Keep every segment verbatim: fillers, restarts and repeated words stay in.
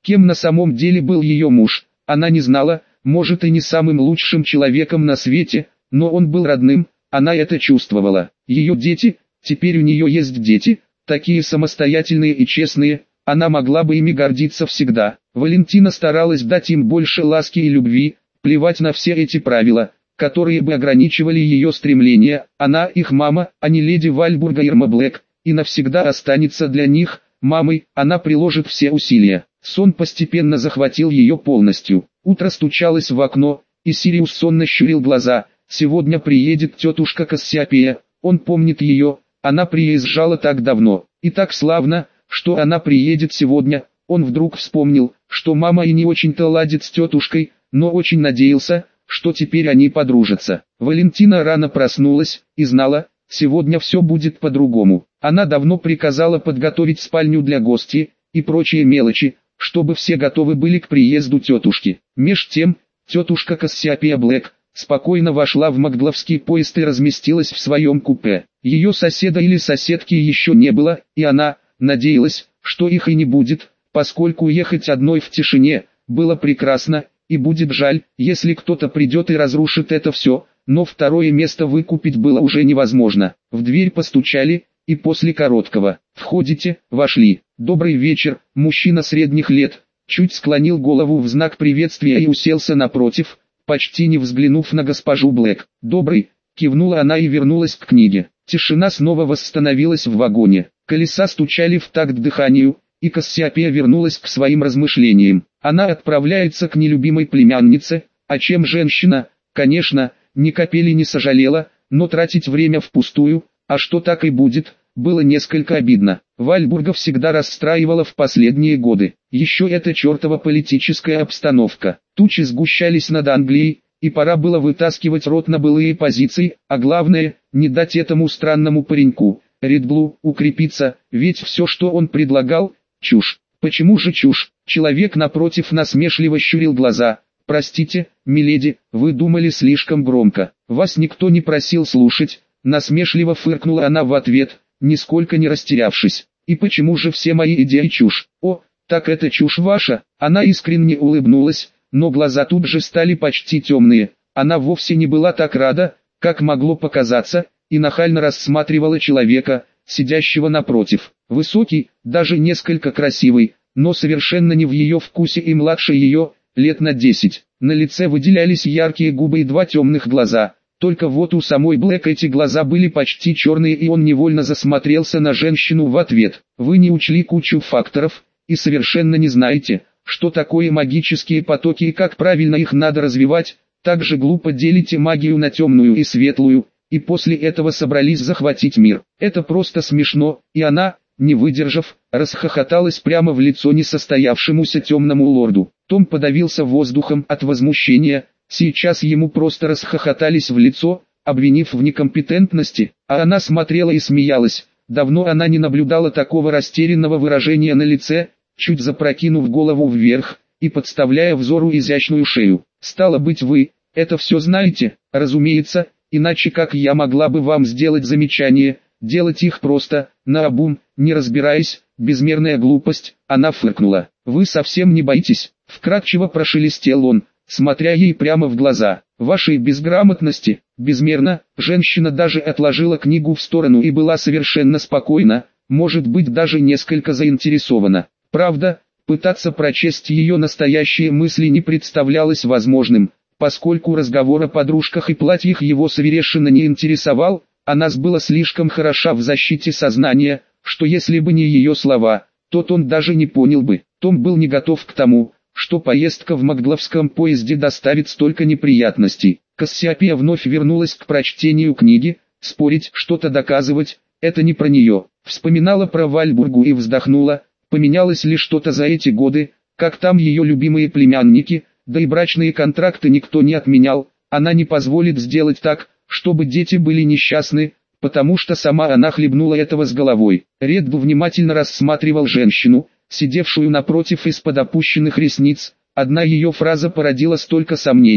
Кем на самом деле был ее муж, она не знала, может и не самым лучшим человеком на свете, но он был родным, она это чувствовала. Ее дети, теперь у нее есть дети, такие самостоятельные и честные, она могла бы ими гордиться всегда. Валентина старалась дать им больше ласки и любви, плевать на все эти правила, которые бы ограничивали ее стремления. Она их мама, а не леди Вальбурга Ирма Блэк, и навсегда останется для них мамой. Она приложит все усилия. Сон постепенно захватил ее полностью. Утро стучалось в окно, и Сириус сонно щурил глаза. Сегодня приедет тетушка Кассиопея, он помнит ее, она приезжала так давно, и так славно, что она приедет сегодня. Он вдруг вспомнил, что мама и не очень-то ладит с тетушкой, но очень надеялся, что теперь они подружатся. Валентина рано проснулась и знала, сегодня все будет по-другому. Она давно приказала подготовить спальню для гостей и прочие мелочи, чтобы все готовы были к приезду тетушки. Меж тем, тетушка Кассиопея Блэк спокойно вошла в Макдловский поезд и разместилась в своем купе. Ее соседа или соседки еще не было, и она надеялась, что их и не будет, поскольку ехать одной в тишине было прекрасно, и будет жаль, если кто-то придет и разрушит это все, но второе место выкупить было уже невозможно. В дверь постучали, и после короткого «Входите» вошли. «Добрый вечер», мужчина средних лет, чуть склонил голову в знак приветствия и уселся напротив, почти не взглянув на госпожу Блэк. «Добрый», кивнула она и вернулась к книге. Тишина снова восстановилась в вагоне. Колеса стучали в такт дыханию, и Кассиопея вернулась к своим размышлениям. Она отправляется к нелюбимой племяннице, о чем женщина, конечно, ни капели не сожалела, но тратить время впустую, а что так и будет, было несколько обидно. Вальбурга всегда расстраивала в последние годы. Еще эта чертова политическая обстановка. Тучи сгущались над Англией, и пора было вытаскивать рот на былые позиции, а главное, не дать этому странному пареньку, Редблу, укрепиться, ведь все, что он предлагал, чушь. Почему же чушь? Человек напротив насмешливо щурил глаза. «Простите, миледи, вы думали слишком громко. Вас никто не просил слушать», насмешливо фыркнула она в ответ, нисколько не растерявшись. «И почему же все мои идеи чушь?» «О, так это чушь ваша?» Она искренне улыбнулась, но глаза тут же стали почти темные. Она вовсе не была так рада, как могло показаться, и нахально рассматривала человека, сидящего напротив. Высокий, даже несколько красивый, но совершенно не в ее вкусе и младше ее, лет на десять. На лице выделялись яркие губы и два темных глаза. Только вот у самой Блэк эти глаза были почти черные, и он невольно засмотрелся на женщину в ответ. «Вы не учли кучу факторов, и совершенно не знаете, что такое магические потоки и как правильно их надо развивать, также глупо делите магию на темную и светлую, и после этого собрались захватить мир. Это просто смешно», и она, не выдержав, расхохоталась прямо в лицо несостоявшемуся темному лорду. Том подавился воздухом от возмущения, сейчас ему просто расхохотались в лицо, обвинив в некомпетентности, а она смотрела и смеялась. Давно она не наблюдала такого растерянного выражения на лице, чуть запрокинув голову вверх и подставляя взору изящную шею. «Стало быть, вы это все знаете?» «Разумеется, иначе как я могла бы вам сделать замечание, делать их просто, наобум, не разбираясь, безмерная глупость», она фыркнула. «Вы совсем не боитесь?» Вкратчиво прошелестел он, смотря ей прямо в глаза. «Вашей безграмотности, безмерно». Женщина даже отложила книгу в сторону и была совершенно спокойна, может быть даже несколько заинтересована. Правда, пытаться прочесть ее настоящие мысли не представлялось возможным, поскольку разговор о подружках и платьях его совершенно не интересовал, а Нас была слишком хороша в защите сознания, что если бы не ее слова, то он даже не понял бы. Том был не готов к тому, что поездка в Макдловском поезде доставит столько неприятностей. Кассиопея вновь вернулась к прочтению книги, спорить, что-то доказывать, это не про нее. Вспоминала про Вальбургу и вздохнула, поменялось ли что-то за эти годы, как там ее любимые племянники, да и брачные контракты никто не отменял, она не позволит сделать так, чтобы дети были несчастны, потому что сама она хлебнула этого с головой. Реддл внимательно рассматривал женщину, сидевшую напротив из-под опущенных ресниц. Одна ее фраза породила столько сомнений,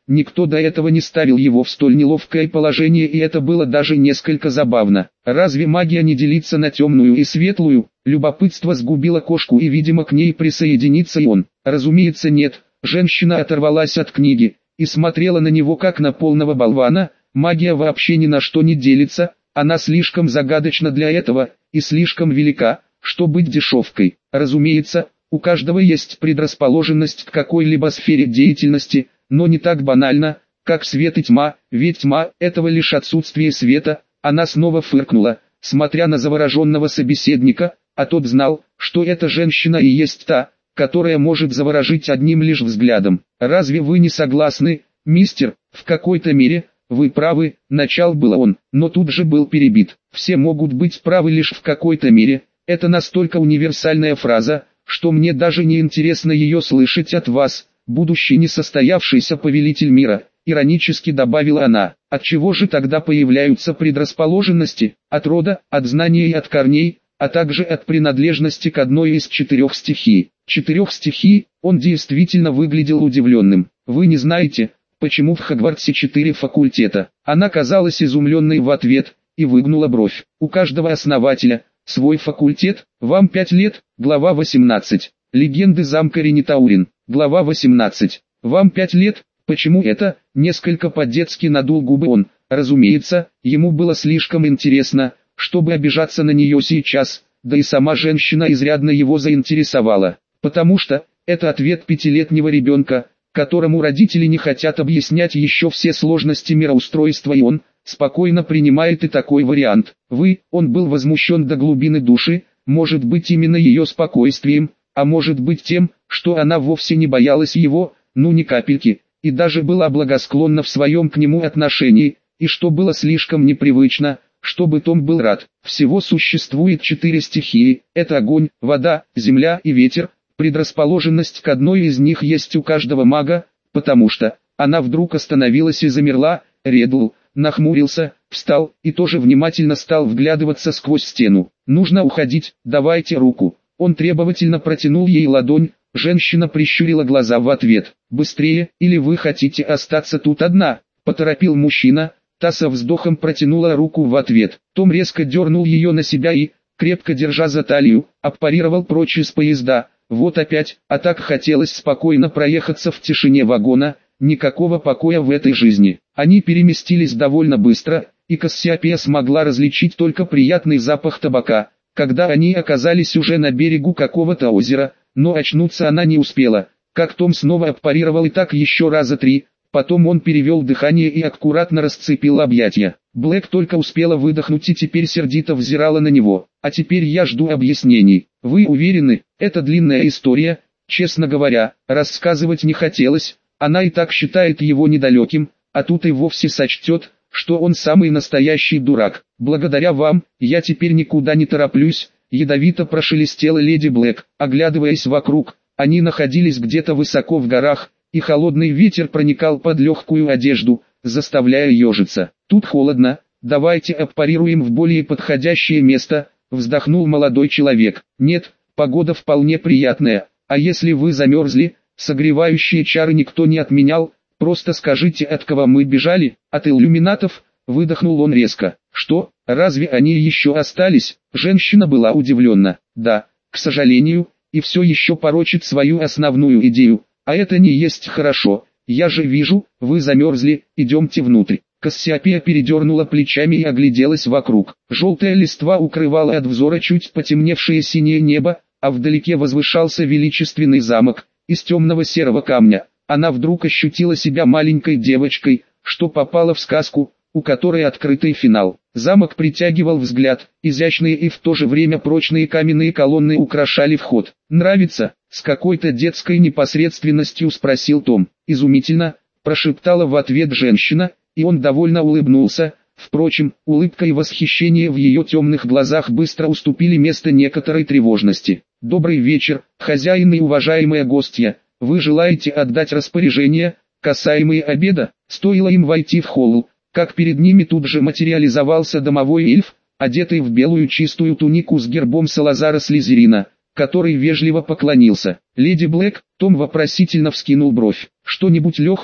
Никто до этого не ставил его в столь неловкое положение, и это было даже несколько забавно. Разве магия не делится на темную и светлую? Любопытство сгубило кошку, и, видимо, к ней присоединится и он. Разумеется, нет. Женщина оторвалась от книги и смотрела на него как на полного болвана. Магия вообще ни на что не делится, она слишком загадочна для этого и слишком велика, чтобы быть дешевкой. Разумеется, у каждого есть предрасположенность к какой-либо сфере деятельности, но не так банально, как свет и тьма, ведь тьма – этого лишь отсутствие света. Она снова фыркнула, смотря на завороженного собеседника, а тот знал, что эта женщина и есть та, которая может заворожить одним лишь взглядом. «Разве вы не согласны, мистер? В какой-то мере, вы правы», – начал было он, но тут же был перебит. «Все могут быть правы лишь в какой-то мере». Это настолько универсальная фраза, что мне даже не интересно ее слышать от вас, будущий несостоявшийся повелитель мира, иронически добавила она. От чего же тогда появляются предрасположенности? От рода, от знания и от корней, а также от принадлежности к одной из четырех стихий. Четырех стихий? Он действительно выглядел удивленным. Вы не знаете, почему в Хогвартсе четыре факультета? Она казалась изумленной в ответ и выгнула бровь. У каждого основателя свой факультет. Вам пять лет, глава восемнадцать. Легенды замка Ренитаурин, глава восемнадцать. Вам пять лет, почему это? Несколько по-детски надул губы он. Разумеется, ему было слишком интересно, чтобы обижаться на нее сейчас, да и сама женщина изрядно его заинтересовала. Потому что, это ответ пятилетнего ребенка, которому родители не хотят объяснять еще все сложности мироустройства, и он спокойно принимает и такой вариант. Вы, он был возмущен до глубины души, может быть именно ее спокойствием, а может быть тем, что она вовсе не боялась его, ну ни капельки, и даже была благосклонна в своем к нему отношении, и что было слишком непривычно, чтобы Том был рад. Всего существует четыре стихии, это огонь, вода, земля и ветер, предрасположенность к одной из них есть у каждого мага, потому что, она вдруг остановилась и замерла. Реддл нахмурился, встал и тоже внимательно стал вглядываться сквозь стену. «Нужно уходить, давайте руку». Он требовательно протянул ей ладонь, женщина прищурила глаза в ответ. «Быстрее, или вы хотите остаться тут одна?» – поторопил мужчина. Та со вздохом протянула руку в ответ. Том резко дернул ее на себя и, крепко держа за талию, аппарировал прочь из поезда. Вот опять, а так хотелось спокойно проехаться в тишине вагона. Никакого покоя в этой жизни. Они переместились довольно быстро, и Кассиопея смогла различить только приятный запах табака, когда они оказались уже на берегу какого-то озера, но очнуться она не успела, как Том снова аппарировал и так еще раза три, потом он перевел дыхание и аккуратно расцепил объятия. Блэк только успела выдохнуть и теперь сердито взирала на него. «А теперь я жду объяснений. Вы уверены, это длинная история?» Честно говоря, рассказывать не хотелось. Она и так считает его недалеким, а тут и вовсе сочтет, что он самый настоящий дурак. «Благодаря вам, я теперь никуда не тороплюсь», — ядовито прошелестела леди Блэк, оглядываясь вокруг. Они находились где-то высоко в горах, и холодный ветер проникал под легкую одежду, заставляя ежиться. «Тут холодно, давайте аппарируем в более подходящее место», — вздохнул молодой человек. «Нет, погода вполне приятная, а если вы замерзли, согревающие чары никто не отменял, просто скажите, от кого мы бежали?» «От иллюминатов», — выдохнул он резко. «Что, разве они еще остались?» Женщина была удивлена. «Да, к сожалению, и все еще порочит свою основную идею, а это не есть хорошо. Я же вижу, вы замерзли, идемте внутрь». Кассиопея передернула плечами и огляделась вокруг. Желтая листва укрывала от взора чуть потемневшее синее небо, а вдалеке возвышался величественный замок из темного серого камня. Она вдруг ощутила себя маленькой девочкой, что попала в сказку, у которой открытый финал. Замок притягивал взгляд, изящные и в то же время прочные каменные колонны украшали вход. «Нравится?» — с какой-то детской непосредственностью спросил Том. «Изумительно!» — прошептала в ответ женщина, и он довольно улыбнулся. Впрочем, улыбка и восхищение в ее темных глазах быстро уступили место некоторой тревожности. «Добрый вечер, хозяин и уважаемая гостья. Вы желаете отдать распоряжение, касаемые обеда?» Стоило им войти в холл, как перед ними тут же материализовался домовой эльф, одетый в белую чистую тунику с гербом Салазара Слизерина, который вежливо поклонился. «Леди Блэк», Том вопросительно вскинул бровь. «Что-нибудь легкое?»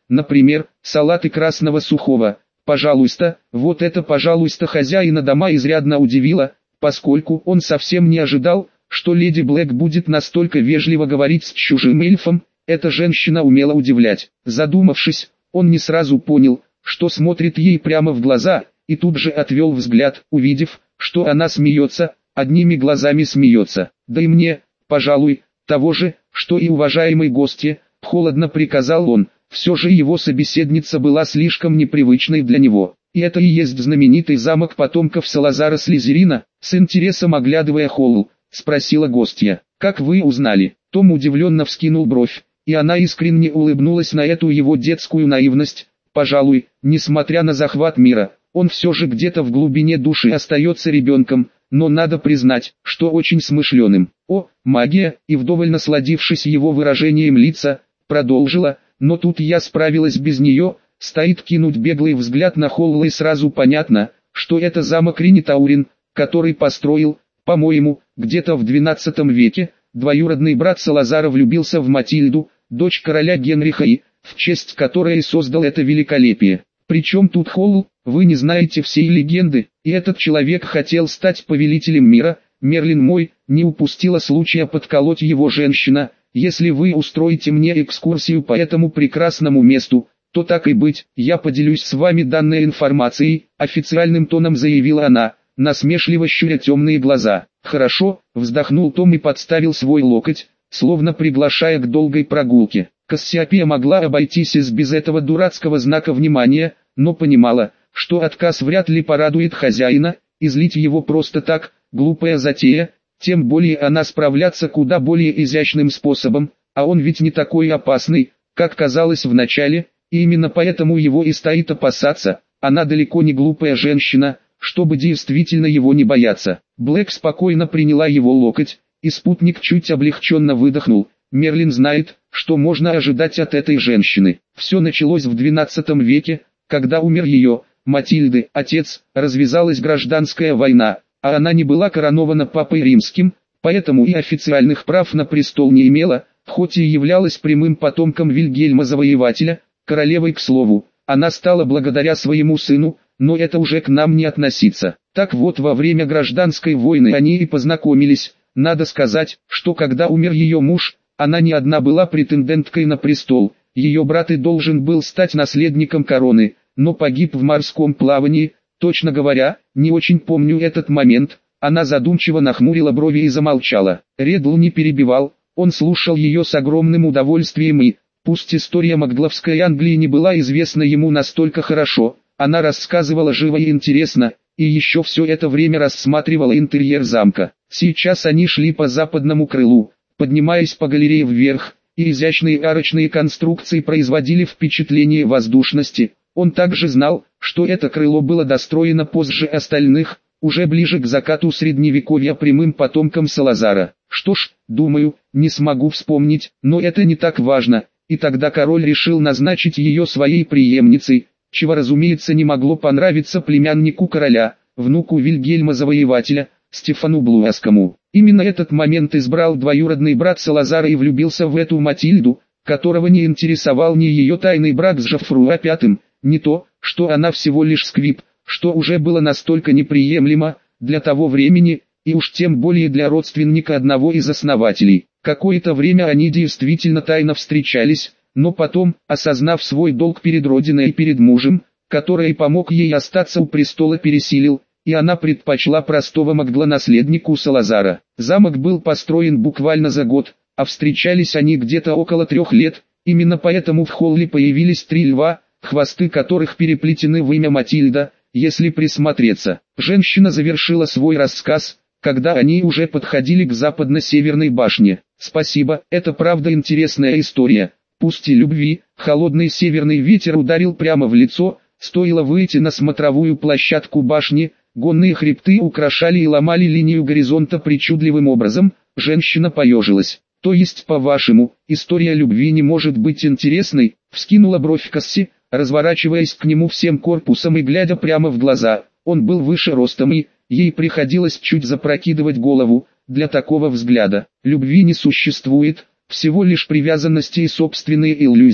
например, салаты красного сухого. Пожалуйста, вот это пожалуйста хозяина дома изрядно удивило, поскольку он совсем не ожидал, что леди Блэк будет настолько вежливо говорить с чужим эльфом. Эта женщина умела удивлять. Задумавшись, он не сразу понял, что смотрит ей прямо в глаза, и тут же отвел взгляд, увидев, что она смеется, одними глазами смеется. Да и мне, пожалуй, того же, что и уважаемой гостье, холодно приказал он. Все же его собеседница была слишком непривычной для него. И это и есть знаменитый замок потомков Салазара Слизерина? С интересом оглядывая холл, спросила гостья. Как вы узнали? Том удивленно вскинул бровь, и она искренне улыбнулась на эту его детскую наивность. Пожалуй, несмотря на захват мира, он все же где-то в глубине души остается ребенком, но надо признать, что очень смышленым. О, магия! И вдоволь насладившись его выражением лица, продолжила. Но тут я справилась без нее. Стоит кинуть беглый взгляд на холл, и сразу понятно, что это замок Ринитаурин, который построил, по-моему, где-то в двенадцатом веке, двоюродный брат Салазара влюбился в Матильду, дочь короля Генриха, и, в честь которой создал это великолепие. Причем тут холл? Вы не знаете всей легенды, и этот человек хотел стать повелителем мира. Мерлин мой, не упустила случая подколоть его женщина. Если вы устроите мне экскурсию по этому прекрасному месту, то так и быть, я поделюсь с вами данной информацией, официальным тоном заявила она, насмешливо щуря темные глаза. Хорошо, вздохнул Том и подставил свой локоть, словно приглашая к долгой прогулке. Кассиопея могла обойтись и без этого дурацкого знака внимания, но понимала, что отказ вряд ли порадует хозяина, и злить его просто так, глупая затея. Тем более она справляться куда более изящным способом, а он ведь не такой опасный, как казалось вначале, и именно поэтому его и стоит опасаться. Она далеко не глупая женщина, чтобы действительно его не бояться. Блэк спокойно приняла его локоть, и спутник чуть облегченно выдохнул. Мерлин знает, что можно ожидать от этой женщины. Все началось в двенадцатом веке, когда умер ее, Матильды, отец, развязалась гражданская война. А она не была коронована папой римским, поэтому и официальных прав на престол не имела, хоть и являлась прямым потомком Вильгельма Завоевателя, королевой к слову. Она стала благодаря своему сыну, но это уже к нам не относится. Так вот, во время гражданской войны они и познакомились. Надо сказать, что когда умер ее муж, она не одна была претенденткой на престол. Ее брат и должен был стать наследником короны, но погиб в морском плавании. Точно говоря, не очень помню этот момент. Она задумчиво нахмурила брови и замолчала. Реддл не перебивал, он слушал ее с огромным удовольствием и, пусть история Макгловской Англии не была известна ему настолько хорошо, она рассказывала живо и интересно, и еще все это время рассматривала интерьер замка. Сейчас они шли по западному крылу, поднимаясь по галерее вверх, и изящные арочные конструкции производили впечатление воздушности. Он также знал, что это крыло было достроено позже остальных, уже ближе к закату средневековья прямым потомкам Салазара. Что ж, думаю, не смогу вспомнить, но это не так важно, и тогда король решил назначить ее своей преемницей, чего разумеется не могло понравиться племяннику короля, внуку Вильгельма Завоевателя, Стефану Блуэскому. Именно этот момент избрал двоюродный брат Салазара и влюбился в эту Матильду, которого не интересовал ни ее тайный брак с Жоффруа Пятым, не то, что она всего лишь сквип, что уже было настолько неприемлемо для того времени, и уж тем более для родственника одного из основателей. Какое-то время они действительно тайно встречались, но потом, осознав свой долг перед родиной и перед мужем, который помог ей остаться у престола, пересилил, и она предпочла простого Макгла-наследнику Салазара. Замок был построен буквально за год, а встречались они где-то около трех лет, именно поэтому в холле появились три льва, хвосты которых переплетены в имя Матильда. Если присмотреться, женщина завершила свой рассказ, когда они уже подходили к западно-северной башне. Спасибо, это правда интересная история. Пусть и любви, холодный северный ветер ударил прямо в лицо, стоило выйти на смотровую площадку башни, гонные хребты украшали и ломали линию горизонта причудливым образом. Женщина поежилась. То есть, по-вашему, история любви не может быть интересной? Вскинула бровь Касси, разворачиваясь к нему всем корпусом и глядя прямо в глаза. Он был выше ростом и, ей приходилось чуть запрокидывать голову. Для такого взгляда, любви не существует, всего лишь привязанности и собственные иллюзии.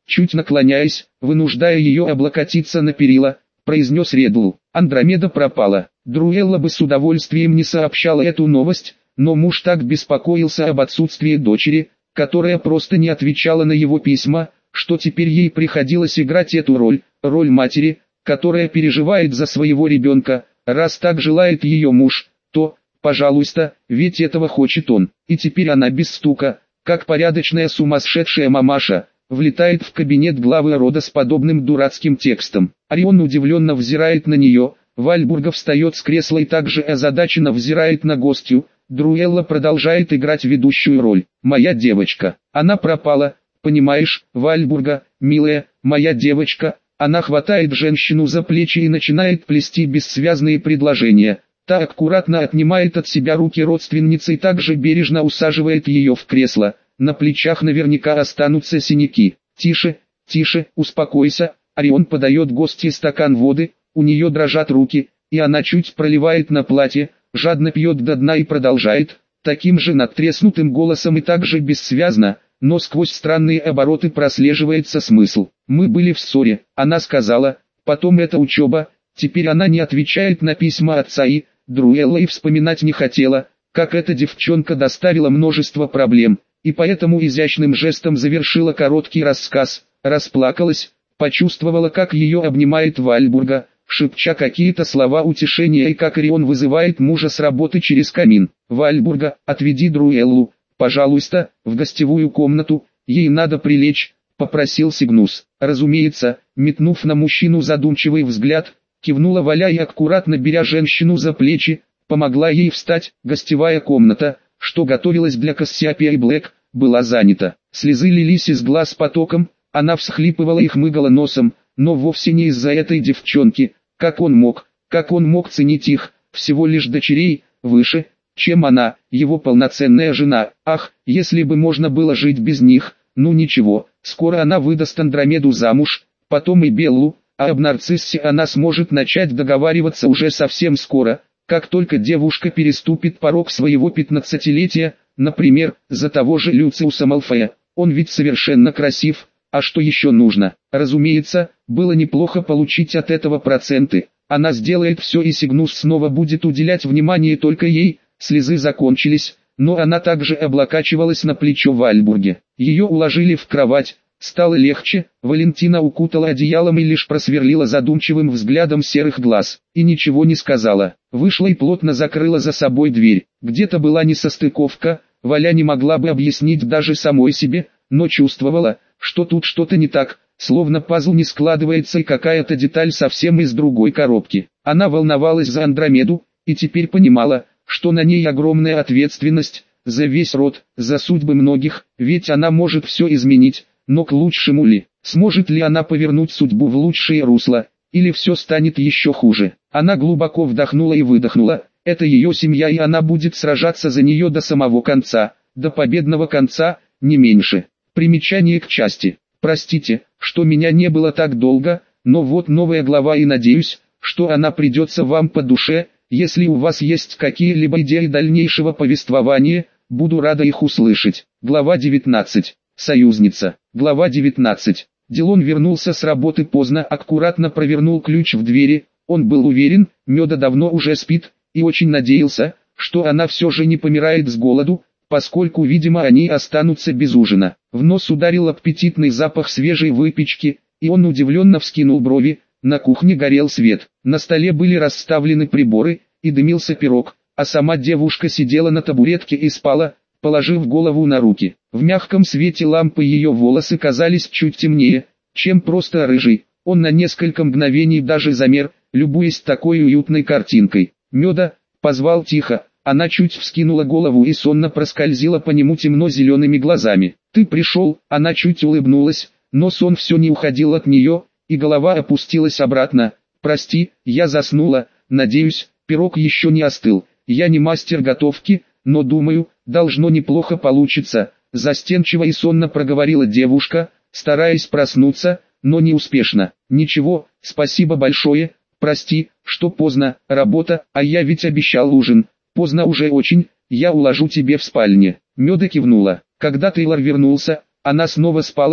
чуть наклоняясь, вынуждая ее облокотиться на перила, произнес Редлу. Андромеда пропала. Друэлла бы с удовольствием не сообщала эту новость, но муж так беспокоился об отсутствии дочери, которая просто не отвечала на его письма, что теперь ей приходилось играть эту роль, роль матери, которая переживает за своего ребенка. Раз так желает ее муж, то, пожалуйста, ведь этого хочет он. И теперь она без стука, как порядочная сумасшедшая мамаша, влетает в кабинет главы рода с подобным дурацким текстом. Орион удивленно взирает на нее, Вальбурга встает с кресла и также озадаченно взирает на гостью. Друэлла продолжает играть ведущую роль. «Моя девочка, она пропала, понимаешь, Вальбурга, милая, моя девочка». Она хватает женщину за плечи и начинает плести бессвязные предложения. Та аккуратно отнимает от себя руки родственницы и также бережно усаживает ее в кресло. На плечах наверняка останутся синяки. «Тише, тише, успокойся». Орион подает гостье стакан воды, у нее дрожат руки, и она чуть проливает на платье, жадно пьет до дна и продолжает, таким же надтреснутым голосом и также бессвязно, но сквозь странные обороты прослеживается смысл. «Мы были в ссоре», она сказала, потом это учеба, теперь она не отвечает на письма отца и, Друэлла и вспоминать не хотела, как эта девчонка доставила множество проблем, и поэтому изящным жестом завершила короткий рассказ, расплакалась, почувствовала, как ее обнимает Вальбурга, шепча какие-то слова утешения и как Орион вызывает мужа с работы через камин. «Вальбурга, отведи Друэллу, пожалуйста, в гостевую комнату, ей надо прилечь», — попросил Сигнус. Разумеется, метнув на мужчину задумчивый взгляд, кивнула Валя и аккуратно беря женщину за плечи, помогла ей встать. Гостевая комната, что готовилась для Кассиопеи и Блэк, была занята. Слезы лились из глаз потоком, она всхлипывала и хмыгала носом, но вовсе не из-за этой девчонки. Как он мог, как он мог ценить их, всего лишь дочерей, выше, чем она, его полноценная жена. Ах, если бы можно было жить без них. Ну ничего, скоро она выдаст Андромеду замуж, потом и Беллу, а об Нарциссе она сможет начать договариваться уже совсем скоро, как только девушка переступит порог своего пятнадцатилетия, например, за того же Люциуса Малфоя. Он ведь совершенно красив, а что еще нужно? Разумеется, было неплохо получить от этого проценты. Она сделает все, и Сигнус снова будет уделять внимание только ей. Слезы закончились, но она также облокачивалась на плечо Вальбурге. Ее уложили в кровать, стало легче, Валентина укутала одеялом и лишь просверлила задумчивым взглядом серых глаз, и ничего не сказала. Вышла и плотно закрыла за собой дверь. Где-то была несостыковка, Валя не могла бы объяснить даже самой себе, но чувствовала, что тут что-то не так, словно пазл не складывается и какая-то деталь совсем из другой коробки. Она волновалась за Андромеду, и теперь понимала, что на ней огромная ответственность, за весь род, за судьбы многих, ведь она может все изменить, но к лучшему ли? Сможет ли она повернуть судьбу в лучшее русло, или все станет еще хуже? Она глубоко вдохнула и выдохнула, это ее семья и она будет сражаться за нее до самого конца, до победного конца, не меньше. Примечание к части. Простите, что меня не было так долго, но вот новая глава и надеюсь, что она придется вам по душе. Если у вас есть какие-либо идеи дальнейшего повествования, буду рада их услышать. Глава девятнадцать. Союзница. Глава девятнадцать. Дилон вернулся с работы поздно, аккуратно провернул ключ в двери. Он был уверен, Меда давно уже спит, и очень надеялся, что она все же не помирает с голоду, поскольку, видимо, они останутся без ужина. В нос ударил аппетитный запах свежей выпечки, и он удивленно вскинул брови. На кухне горел свет, на столе были расставлены приборы, и дымился пирог, а сама девушка сидела на табуретке и спала, положив голову на руки. В мягком свете лампы ее волосы казались чуть темнее, чем просто рыжий. Он на несколько мгновений даже замер, любуясь такой уютной картинкой. «Меда!» — позвал тихо. Она чуть вскинула голову и сонно проскользила по нему темно-зелеными глазами. «Ты пришел?» Она чуть улыбнулась, но сон все не уходил от нее, и голова опустилась обратно. «Прости, я заснула, надеюсь, пирог еще не остыл. Я не мастер готовки, но думаю, должно неплохо получиться», — застенчиво и сонно проговорила девушка, стараясь проснуться, но неуспешно. «Ничего, спасибо большое, прости, что поздно, работа, а я ведь обещал ужин. Поздно уже очень, я уложу тебе в спальне». Меда кивнула. Когда Тейлор вернулся, она снова спала,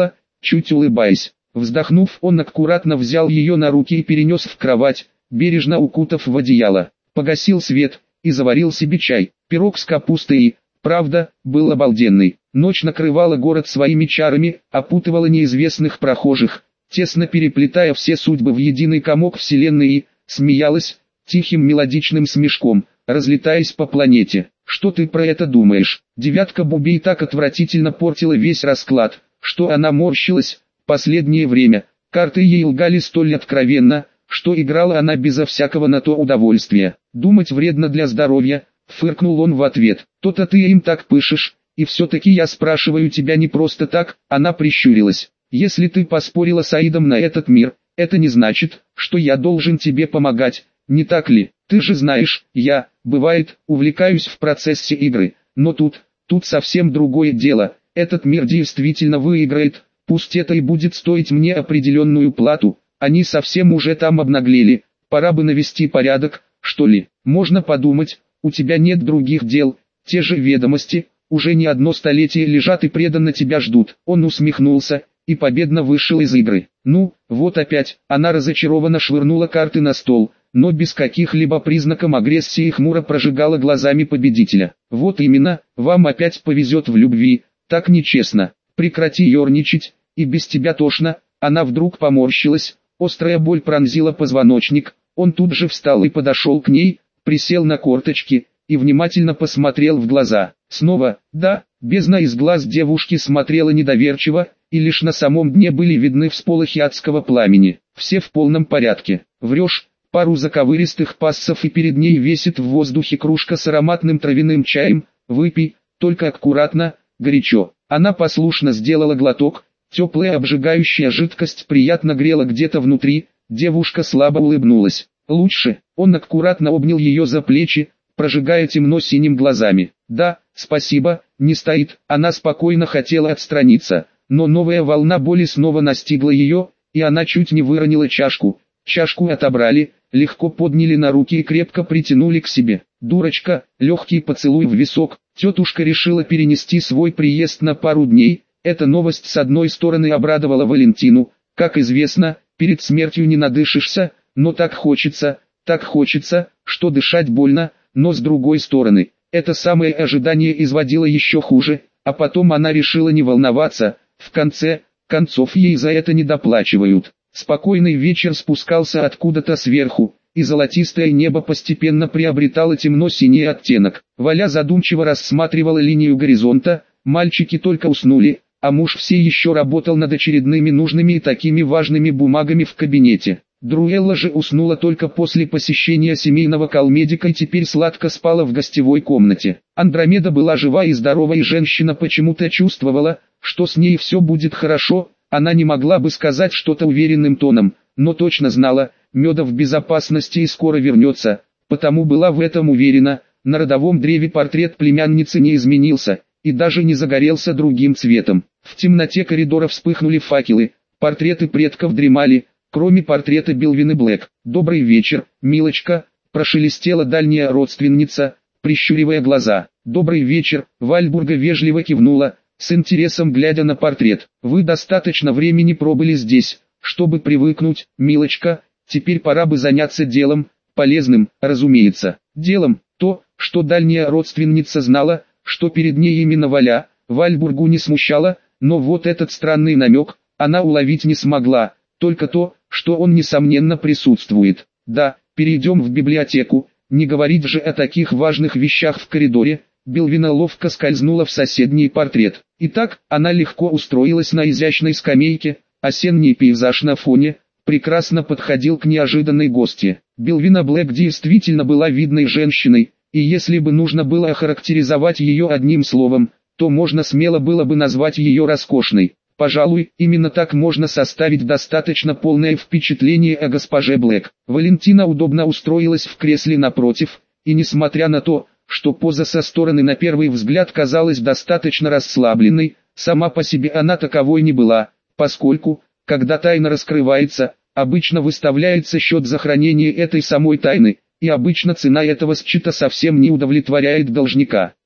чуть улыбаясь. Вздохнув, он аккуратно взял ее на руки и перенес в кровать, бережно укутав в одеяло. Погасил свет и заварил себе чай. Пирог с капустой и, правда, был обалденный. Ночь накрывала город своими чарами, опутывала неизвестных прохожих, тесно переплетая все судьбы в единый комок вселенной и, смеялась, тихим мелодичным смешком, разлетаясь по планете. Что ты про это думаешь? Девятка Бубей так отвратительно портила весь расклад, что она морщилась. Последнее время карты ей лгали столь откровенно, что играла она безо всякого на то удовольствия. Думать вредно для здоровья, фыркнул он в ответ. То-то ты им так пышешь, и все-таки я спрашиваю тебя не просто так. Она прищурилась. Если ты поспорила с Аидом на этот мир, это не значит, что я должен тебе помогать, не так ли? Ты же знаешь, я, бывает, увлекаюсь в процессе игры, но тут, тут совсем другое дело. Этот мир действительно выиграет, пусть это и будет стоить мне определенную плату. Они совсем уже там обнаглели, пора бы навести порядок, что ли. Можно подумать, у тебя нет других дел, те же ведомости, уже не одно столетие лежат и преданно тебя ждут. Он усмехнулся и победно вышел из игры. Ну, вот опять, она разочарованно швырнула карты на стол, но без каких-либо признаков агрессии хмуро прожигала глазами победителя. Вот именно, вам опять повезет в любви, так нечестно. Прекрати ерничать, и без тебя тошно. Она вдруг поморщилась, острая боль пронзила позвоночник. Он тут же встал и подошел к ней, присел на корточки и внимательно посмотрел в глаза. Снова, да, бездна из глаз девушки смотрела недоверчиво, и лишь на самом дне были видны всполохи адского пламени. Все в полном порядке. Врешь, пару заковыристых пассов и перед ней висит в воздухе кружка с ароматным травяным чаем. Выпей, только аккуратно, горячо. Она послушно сделала глоток, теплая обжигающая жидкость приятно грела где-то внутри. Девушка слабо улыбнулась. Лучше, он аккуратно обнял ее за плечи, прожигая темно-синим глазами. Да, спасибо, не стоит. Она спокойно хотела отстраниться, но новая волна боли снова настигла ее, и она чуть не выронила чашку. Чашку отобрали, легко подняли на руки и крепко притянули к себе. Дурочка, легкий поцелуй в висок. Тетушка решила перенести свой приезд на пару дней. Эта новость с одной стороны обрадовала Валентину. Как известно, перед смертью не надышишься, но так хочется, так хочется, что дышать больно, но с другой стороны, это самое ожидание изводило еще хуже, а потом она решила не волноваться, в конце концов ей за это не доплачивают. Спокойный вечер спускался откуда-то сверху, и золотистое небо постепенно приобретало темно-синий оттенок. Валя задумчиво рассматривала линию горизонта, мальчики только уснули, а муж все еще работал над очередными нужными и такими важными бумагами в кабинете. Друэлла же уснула только после посещения семейного калмедика и теперь сладко спала в гостевой комнате. Андромеда была жива и здорова, и женщина почему-то чувствовала, что с ней все будет хорошо. Она не могла бы сказать что-то уверенным тоном, но точно знала, Меда в безопасности и скоро вернется, потому была в этом уверена. На родовом древе портрет племянницы не изменился, и даже не загорелся другим цветом. В темноте коридора вспыхнули факелы, портреты предков дремали, кроме портрета Белвины Блэк. «Добрый вечер, милочка», – прошелестела дальняя родственница, прищуривая глаза. «Добрый вечер», – Вальбурга вежливо кивнула, с интересом глядя на портрет. «Вы достаточно времени пробыли здесь, чтобы привыкнуть, милочка, теперь пора бы заняться делом, полезным, разумеется. Делом, то, что дальняя родственница знала, что перед ней именно Валя, Вальбургу не смущало, но вот этот странный намек, она уловить не смогла, только то, что он несомненно присутствует. Да, перейдем в библиотеку, не говорить же о таких важных вещах в коридоре. Белвина ловко скользнула в соседний портрет. Итак, она легко устроилась на изящной скамейке, осенний пейзаж на фоне прекрасно подходил к неожиданной гостье. Белвина Блэк действительно была видной женщиной, и если бы нужно было охарактеризовать ее одним словом, то можно смело было бы назвать ее роскошной. Пожалуй, именно так можно составить достаточно полное впечатление о госпоже Блэк. Валентина удобно устроилась в кресле напротив, и несмотря на то, что поза со стороны на первый взгляд казалась достаточно расслабленной, сама по себе она таковой не была, поскольку, когда тайна раскрывается, обычно выставляется счет за хранение этой самой тайны, и обычно цена этого счета совсем не удовлетворяет должника.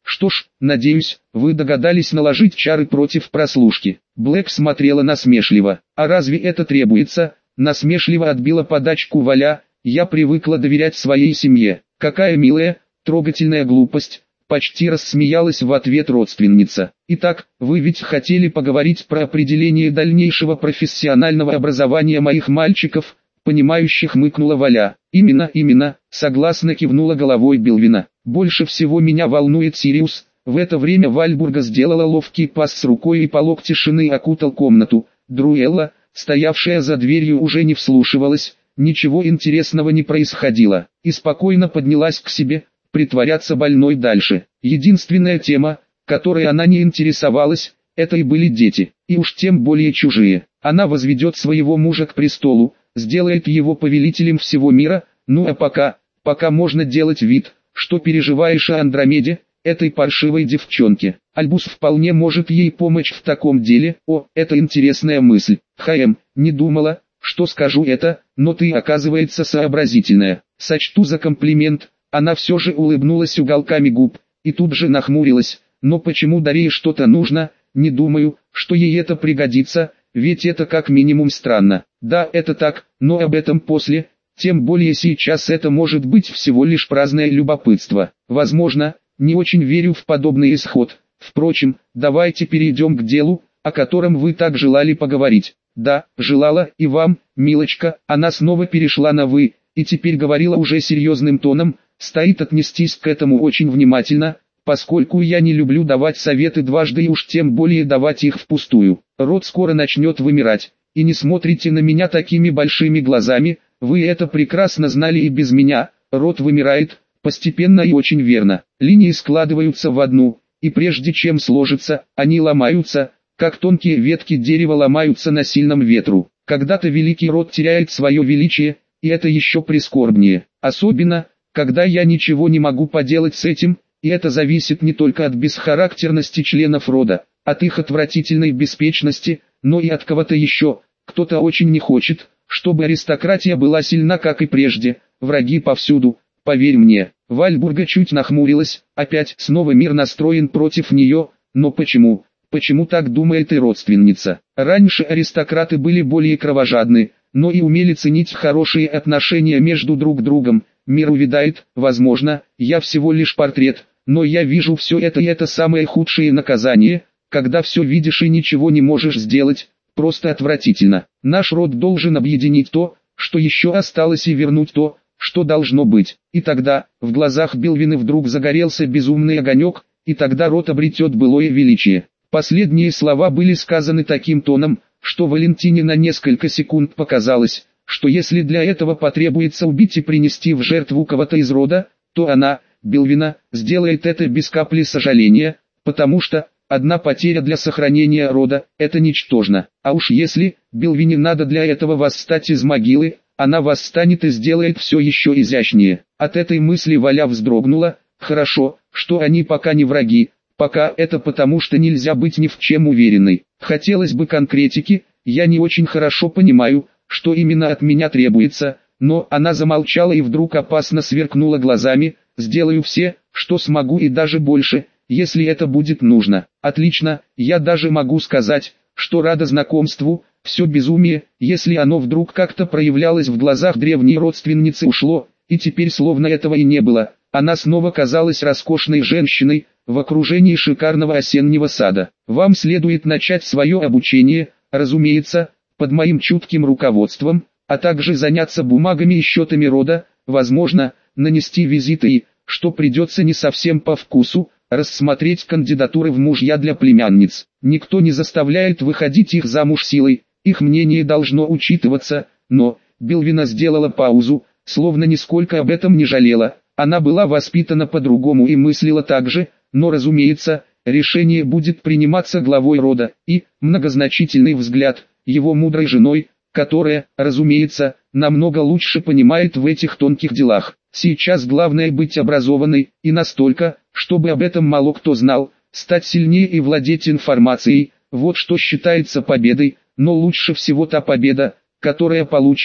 Что ж, надеюсь, вы догадались наложить чары против прослушки. Блэк смотрела насмешливо. А разве это требуется? Насмешливо отбила подачку Валя. Я привыкла доверять своей семье. Какая милая, трогательная глупость. Почти рассмеялась в ответ родственница. Итак, вы ведь хотели поговорить про определение дальнейшего профессионального образования моих мальчиков, понимающих, мыкнула Валя. Именно, именно, согласно кивнула головой Белвина. Больше всего меня волнует Сириус. В это время Вальбурга сделала ловкий пас с рукой и полог тишины окутал комнату. Друэлла, стоявшая за дверью, уже не вслушивалась, ничего интересного не происходило, и спокойно поднялась к себе, притворяться больной дальше. Единственная тема, которой она не интересовалась, это и были дети, и уж тем более чужие. Она возведет своего мужа к престолу, сделает его повелителем всего мира, ну а пока, пока можно делать вид, что переживаешь о Андромеде, этой паршивой девчонке. Альбус вполне может ей помочь в таком деле. О, это интересная мысль. Хаэм, не думала, что скажу это, но ты, оказывается, сообразительная. Сочту за комплимент. Она все же улыбнулась уголками губ, и тут же нахмурилась. Но почему Дарее что-то нужно? Не думаю, что ей это пригодится, ведь это как минимум странно. Да, это так, но об этом после. Тем более сейчас это может быть всего лишь праздное любопытство. Возможно, не очень верю в подобный исход. Впрочем, давайте перейдем к делу, о котором вы так желали поговорить. Да, желала, и вам, милочка. Она снова перешла на «вы», и теперь говорила уже серьезным тоном. Стоит отнестись к этому очень внимательно, поскольку я не люблю давать советы дважды и уж тем более давать их впустую. Род скоро начнет вымирать, и не смотрите на меня такими большими глазами, вы это прекрасно знали и без меня. Род вымирает, постепенно и очень верно. Линии складываются в одну, и прежде чем сложиться, они ломаются, как тонкие ветки дерева ломаются на сильном ветру. Когда-то великий род теряет свое величие, и это еще прискорбнее. Особенно, когда я ничего не могу поделать с этим, и это зависит не только от бесхарактерности членов рода, от их отвратительной беспечности, но и от кого-то еще. Кто-то очень не хочет, чтобы аристократия была сильна, как и прежде. Враги повсюду, поверь мне. Вальбурга чуть нахмурилась, опять снова мир настроен против нее, но почему? Почему так думает и родственница? Раньше аристократы были более кровожадны, но и умели ценить хорошие отношения между друг другом. Мир увядает, возможно, я всего лишь портрет, но я вижу все это, и это самое худшее наказание, когда все видишь и ничего не можешь сделать, просто отвратительно. Наш род должен объединить то, что еще осталось, и вернуть то, что должно быть. И тогда, в глазах Белвины вдруг загорелся безумный огонек, и тогда род обретет былое величие. Последние слова были сказаны таким тоном, что Валентине на несколько секунд показалось, что если для этого потребуется убить и принести в жертву кого-то из рода, то она, Белвина, сделает это без капли сожаления, потому что одна потеря для сохранения рода – это ничтожно. А уж если Белвине надо для этого восстать из могилы, она восстанет и сделает все еще изящнее. От этой мысли Валя вздрогнула. Хорошо, что они пока не враги, пока это потому, что нельзя быть ни в чем уверенной. Хотелось бы конкретики, я не очень хорошо понимаю, что именно от меня требуется, но она замолчала и вдруг опасно сверкнула глазами. Сделаю все, что смогу, и даже больше, если это будет нужно. Отлично, я даже могу сказать, что рада знакомству. Все безумие, если оно вдруг как-то проявлялось в глазах древней родственницы, ушло, и теперь словно этого и не было. Она снова казалась роскошной женщиной, в окружении шикарного осеннего сада. Вам следует начать свое обучение, разумеется, под моим чутким руководством, а также заняться бумагами и счетами рода, возможно, нанести визиты и, что придется не совсем по вкусу, рассмотреть кандидатуры в мужья для племянниц. Никто не заставляет выходить их замуж силой. Их мнение должно учитываться, но Белвина сделала паузу, словно нисколько об этом не жалела. Она была воспитана по-другому и мыслила так же, но, разумеется, решение будет приниматься главой рода, и, многозначительный взгляд, его мудрой женой, которая, разумеется, намного лучше понимает в этих тонких делах. Сейчас главное быть образованной, и настолько, чтобы об этом мало кто знал, стать сильнее и владеть информацией, вот что считается победой. Но лучше всего та победа, которая получена,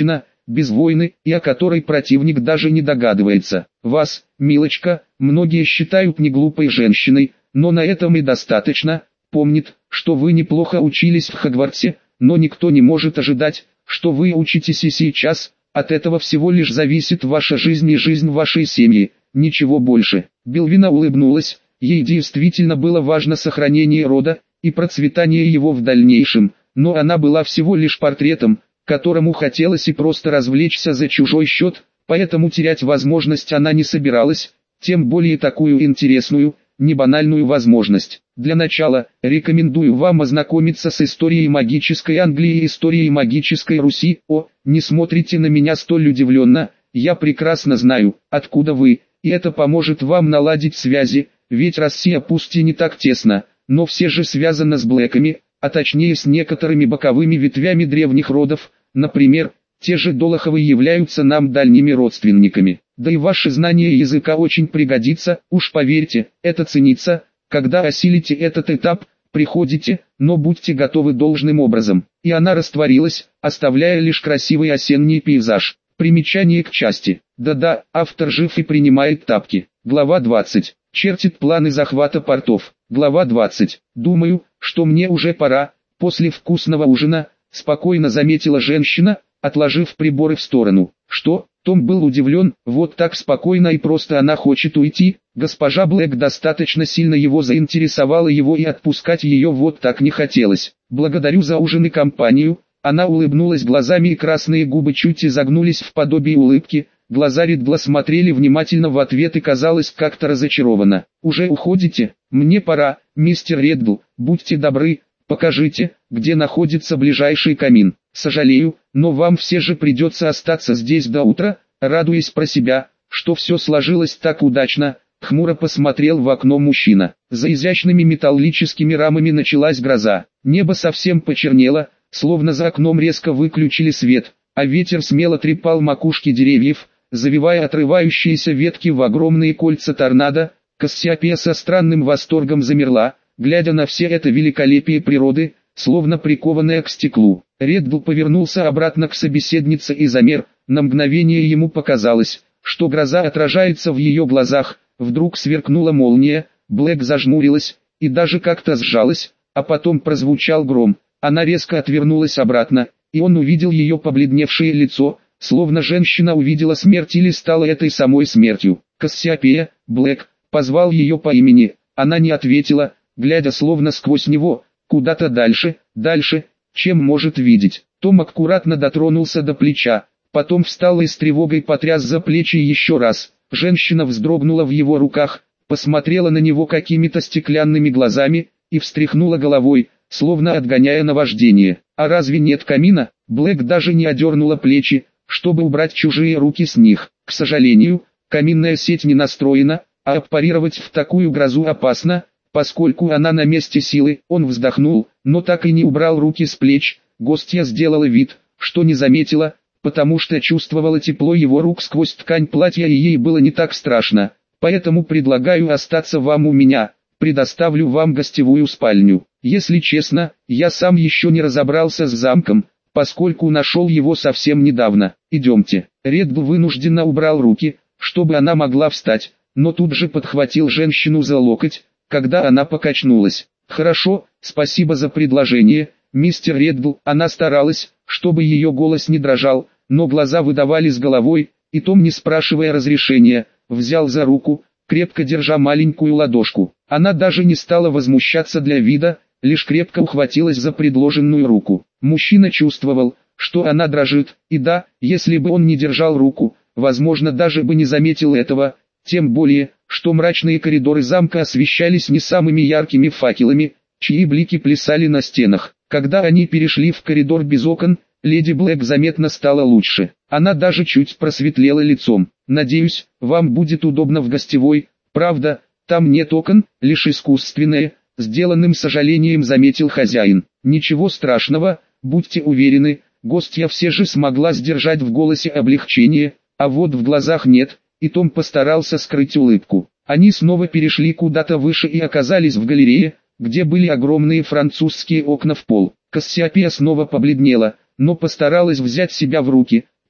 без войны, и о которой противник даже не догадывается. Вас, милочка, многие считают неглупой женщиной, но на этом и достаточно. Помнит, что вы неплохо учились в Хогвартсе, но никто не может ожидать, что вы учитесь и сейчас. От этого всего лишь зависит ваша жизнь и жизнь вашей семьи, ничего больше. Белвина улыбнулась, ей действительно было важно сохранение рода и процветание его в дальнейшем, но она была всего лишь портретом, которому хотелось и просто развлечься за чужой счет, поэтому терять возможность она не собиралась, тем более такую интересную, не банальную возможность. Для начала, рекомендую вам ознакомиться с историей магической Англии и историей магической Руси. О, не смотрите на меня столь удивленно, я прекрасно знаю, откуда вы, и это поможет вам наладить связи, ведь Россия пусть и не так тесно, но все же связана с Блэками, а точнее с некоторыми боковыми ветвями древних родов, например, те же Долоховы являются нам дальними родственниками. Да и ваше знание языка очень пригодится, уж поверьте, это ценится, когда осилите этот этап, приходите, но будьте готовы должным образом. И она растворилась, оставляя лишь красивый осенний пейзаж. Примечание к части. Да-да, автор жив и принимает тапки. Глава двадцать. Чертит планы захвата портов. Глава двадцать. Думаю, что мне уже пора, после вкусного ужина, спокойно заметила женщина, отложив приборы в сторону. Что? Том был удивлен, вот так спокойно и просто она хочет уйти. Госпожа Блэк достаточно сильно его заинтересовала его, и отпускать ее вот так не хотелось. Благодарю за ужин и компанию. Она улыбнулась глазами, и красные губы чуть изогнулись в подобие улыбки. Глаза Риддла смотрели внимательно в ответ и казалось как-то разочарована. «Уже уходите? Мне пора, мистер Риддл, будьте добры, покажите, где находится ближайший камин. Сожалею, но вам все же придется остаться здесь до утра», радуясь про себя, что все сложилось так удачно. Хмуро посмотрел в окно мужчина. За изящными металлическими рамами началась гроза. Небо совсем почернело, словно за окном резко выключили свет, а ветер смело трепал макушки деревьев, завивая отрывающиеся ветки в огромные кольца торнадо. Кассиопея со странным восторгом замерла, глядя на все это великолепие природы, словно прикованная к стеклу. Риддл повернулся обратно к собеседнице и замер. На мгновение ему показалось, что гроза отражается в ее глазах. Вдруг сверкнула молния, Блэк зажмурилась и даже как-то сжалась, а потом прозвучал гром. Она резко отвернулась обратно, и он увидел ее побледневшее лицо, словно женщина увидела смерть или стала этой самой смертью. «Кассиопея, Блэк», позвал ее по имени, она не ответила, глядя словно сквозь него, куда-то дальше, дальше, чем может видеть. Том аккуратно дотронулся до плеча, потом встал и с тревогой потряс за плечи еще раз. Женщина вздрогнула в его руках, посмотрела на него какими-то стеклянными глазами и встряхнула головой, словно отгоняя наваждение. «А разве нет камина?» Блэк даже не одернула плечи, чтобы убрать чужие руки с них. К сожалению, каминная сеть не настроена, а аппарировать в такую грозу опасно, поскольку она на месте силы. Он вздохнул, но так и не убрал руки с плеч. Гостья сделала вид, что не заметила, потому что чувствовала тепло его рук сквозь ткань платья, и ей было не так страшно. «Поэтому предлагаю остаться вам у меня, предоставлю вам гостевую спальню. Если честно, я сам еще не разобрался с замком, поскольку нашел его совсем недавно. Идемте». Риддл вынужденно убрал руки, чтобы она могла встать, но тут же подхватил женщину за локоть, когда она покачнулась. «Хорошо, спасибо за предложение, мистер Риддл». Она старалась, чтобы ее голос не дрожал, но глаза выдавали с головой, и Том, не спрашивая разрешения, взял за руку, крепко держа маленькую ладошку. Она даже не стала возмущаться для вида, лишь крепко ухватилась за предложенную руку. Мужчина чувствовал, что она дрожит, и да, если бы он не держал руку, возможно, даже бы не заметил этого, тем более, что мрачные коридоры замка освещались не самыми яркими факелами, чьи блики плясали на стенах. Когда они перешли в коридор без окон, леди Блэк заметно стало лучше. Она даже чуть просветлела лицом. «Надеюсь, вам будет удобно в гостевой, правда, там нет окон, лишь искусственные», сделанным сожалением заметил хозяин. «Ничего страшного, будьте уверены», гостья все же смогла сдержать в голосе облегчение, а вот в глазах нет, и Том постарался скрыть улыбку. Они снова перешли куда-то выше и оказались в галерее, где были огромные французские окна в пол. Кассиопея снова побледнела, но постаралась взять себя в руки,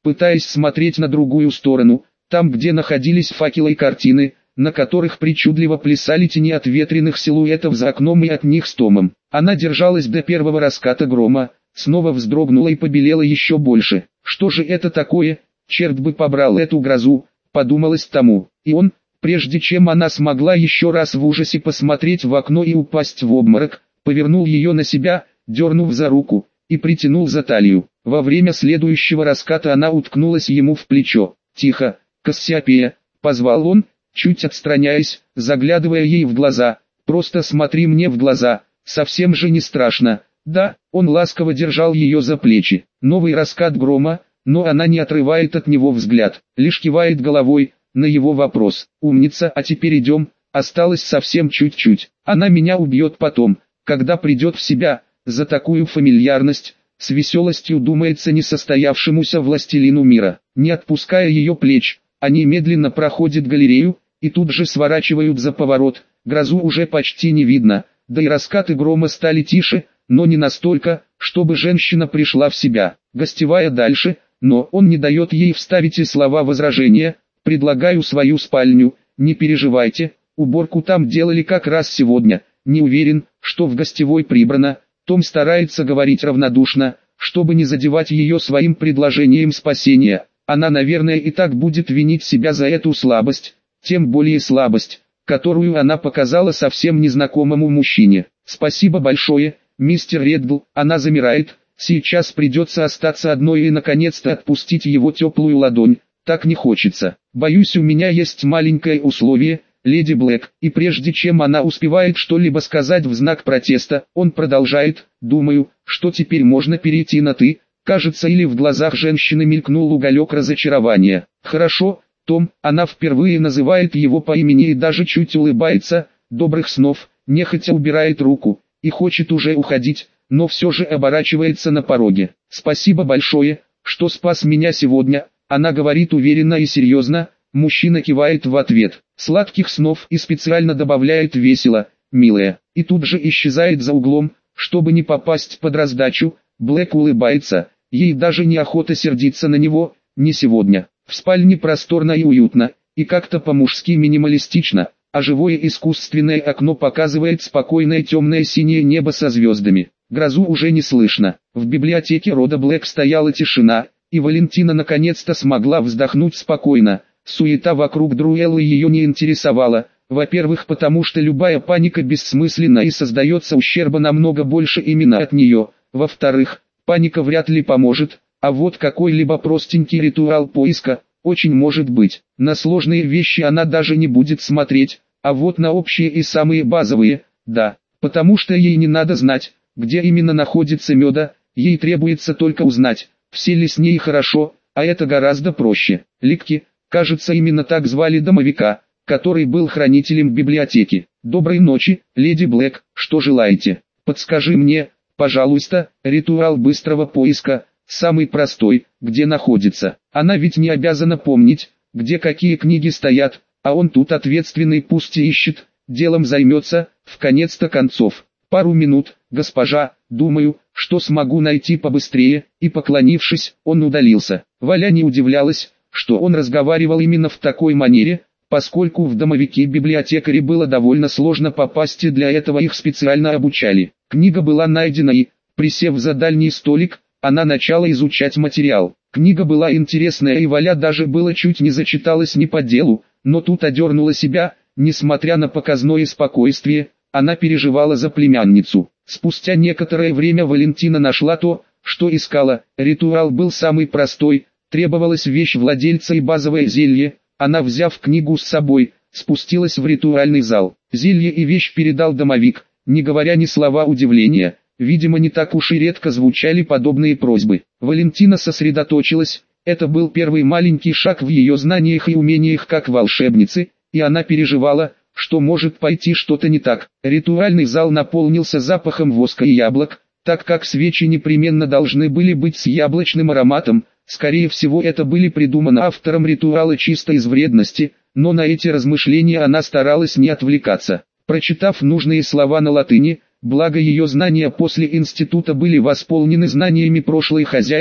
пытаясь смотреть на другую сторону, там где находились факелы и картины, на которых причудливо плясали тени от ветреных силуэтов за окном и от них с Томом. Она держалась до первого раската грома, снова вздрогнула и побелела еще больше. Что же это такое, черт бы побрал эту грозу, подумалось тому. И он, прежде чем она смогла еще раз в ужасе посмотреть в окно и упасть в обморок, повернул ее на себя, дернув за руку, и притянул за талию. Во время следующего раската она уткнулась ему в плечо. «Тихо, Кассиопея», — позвал он, чуть отстраняясь, заглядывая ей в глаза. «Просто смотри мне в глаза, совсем же не страшно». Да, он ласково держал ее за плечи. Новый раскат грома, но она не отрывает от него взгляд, лишь кивает головой на его вопрос. «Умница, а теперь идем, осталось совсем чуть-чуть. Она меня убьет потом, когда придет в себя». За такую фамильярность, с веселостью думается несостоявшемуся властелину мира. Не отпуская ее плеч, они медленно проходят галерею, и тут же сворачивают за поворот. Грозу уже почти не видно, да и раскаты грома стали тише, но не настолько, чтобы женщина пришла в себя. Гостевая дальше, но он не дает ей вставить и слова возражения. «Предлагаю свою спальню, не переживайте, уборку там делали как раз сегодня, не уверен, что в гостевой прибрано». Том старается говорить равнодушно, чтобы не задевать ее своим предложением спасения. Она, наверное, и так будет винить себя за эту слабость, тем более слабость, которую она показала совсем незнакомому мужчине. «Спасибо большое, мистер Реддл». Она замирает, сейчас придется остаться одной и наконец-то отпустить его теплую ладонь. Так не хочется. «Боюсь, у меня есть маленькое условие, леди Блэк», и прежде чем она успевает что-либо сказать в знак протеста, он продолжает: «Думаю, что теперь можно перейти на «ты», кажется, или в глазах женщины мелькнул уголек разочарования. «Хорошо, Том», она впервые называет его по имени и даже чуть улыбается. «Добрых снов», нехотя убирает руку, и хочет уже уходить, но все же оборачивается на пороге. «Спасибо большое, что спас меня сегодня», она говорит уверенно и серьезно. Мужчина кивает в ответ. «Сладких снов», и специально добавляет весело: «милая», и тут же исчезает за углом, чтобы не попасть под раздачу. Блэк улыбается, ей даже неохота сердиться на него, не сегодня. В спальне просторно и уютно, и как-то по-мужски минималистично, а живое искусственное окно показывает спокойное темное синее небо со звездами. Грозу уже не слышно. В библиотеке рода Блэк стояла тишина, и Валентина наконец-то смогла вздохнуть спокойно. Суета вокруг Друэллы ее не интересовала, во-первых, потому что любая паника бессмысленна и создается ущерба намного больше именно от нее, во-вторых, паника вряд ли поможет, а вот какой-либо простенький ритуал поиска, очень может быть. На сложные вещи она даже не будет смотреть, а вот на общие и самые базовые, да, потому что ей не надо знать, где именно находится Меда, ей требуется только узнать, все ли с ней хорошо, а это гораздо проще. Ликки, кажется, именно так звали домовика, который был хранителем библиотеки. «Доброй ночи, леди Блэк, что желаете? Подскажи мне, пожалуйста, ритуал быстрого поиска, самый простой, где находится». Она ведь не обязана помнить, где какие книги стоят, а он тут ответственный, пусть и ищет, делом займется, в конец-то концов. «Пару минут, госпожа, думаю, что смогу найти побыстрее», и поклонившись, он удалился. Валя не удивлялась, что он разговаривал именно в такой манере, поскольку в домовики библиотекаре было довольно сложно попасть, и для этого их специально обучали. Книга была найдена и, присев за дальний столик, она начала изучать материал. Книга была интересная, и Валя даже было чуть не зачиталась не по делу, но тут одернула себя. Несмотря на показное спокойствие, она переживала за племянницу. Спустя некоторое время Валентина нашла то, что искала. Ритуал был самый простой. Требовалась вещь владельца и базовое зелье. Она, взяв книгу с собой, спустилась в ритуальный зал. Зелье и вещь передал домовик, не говоря ни слова удивления. Видимо, не так уж и редко звучали подобные просьбы. Валентина сосредоточилась. Это был первый маленький шаг в ее знаниях и умениях как волшебницы, и она переживала, что может пойти что-то не так. Ритуальный зал наполнился запахом воска и яблок, так как свечи непременно должны были быть с яблочным ароматом. Скорее всего, это были придуманы автором ритуала чисто из вредности, но на эти размышления она старалась не отвлекаться. Прочитав нужные слова на латыни, благо ее знания после института были восполнены знаниями прошлой хозяйки,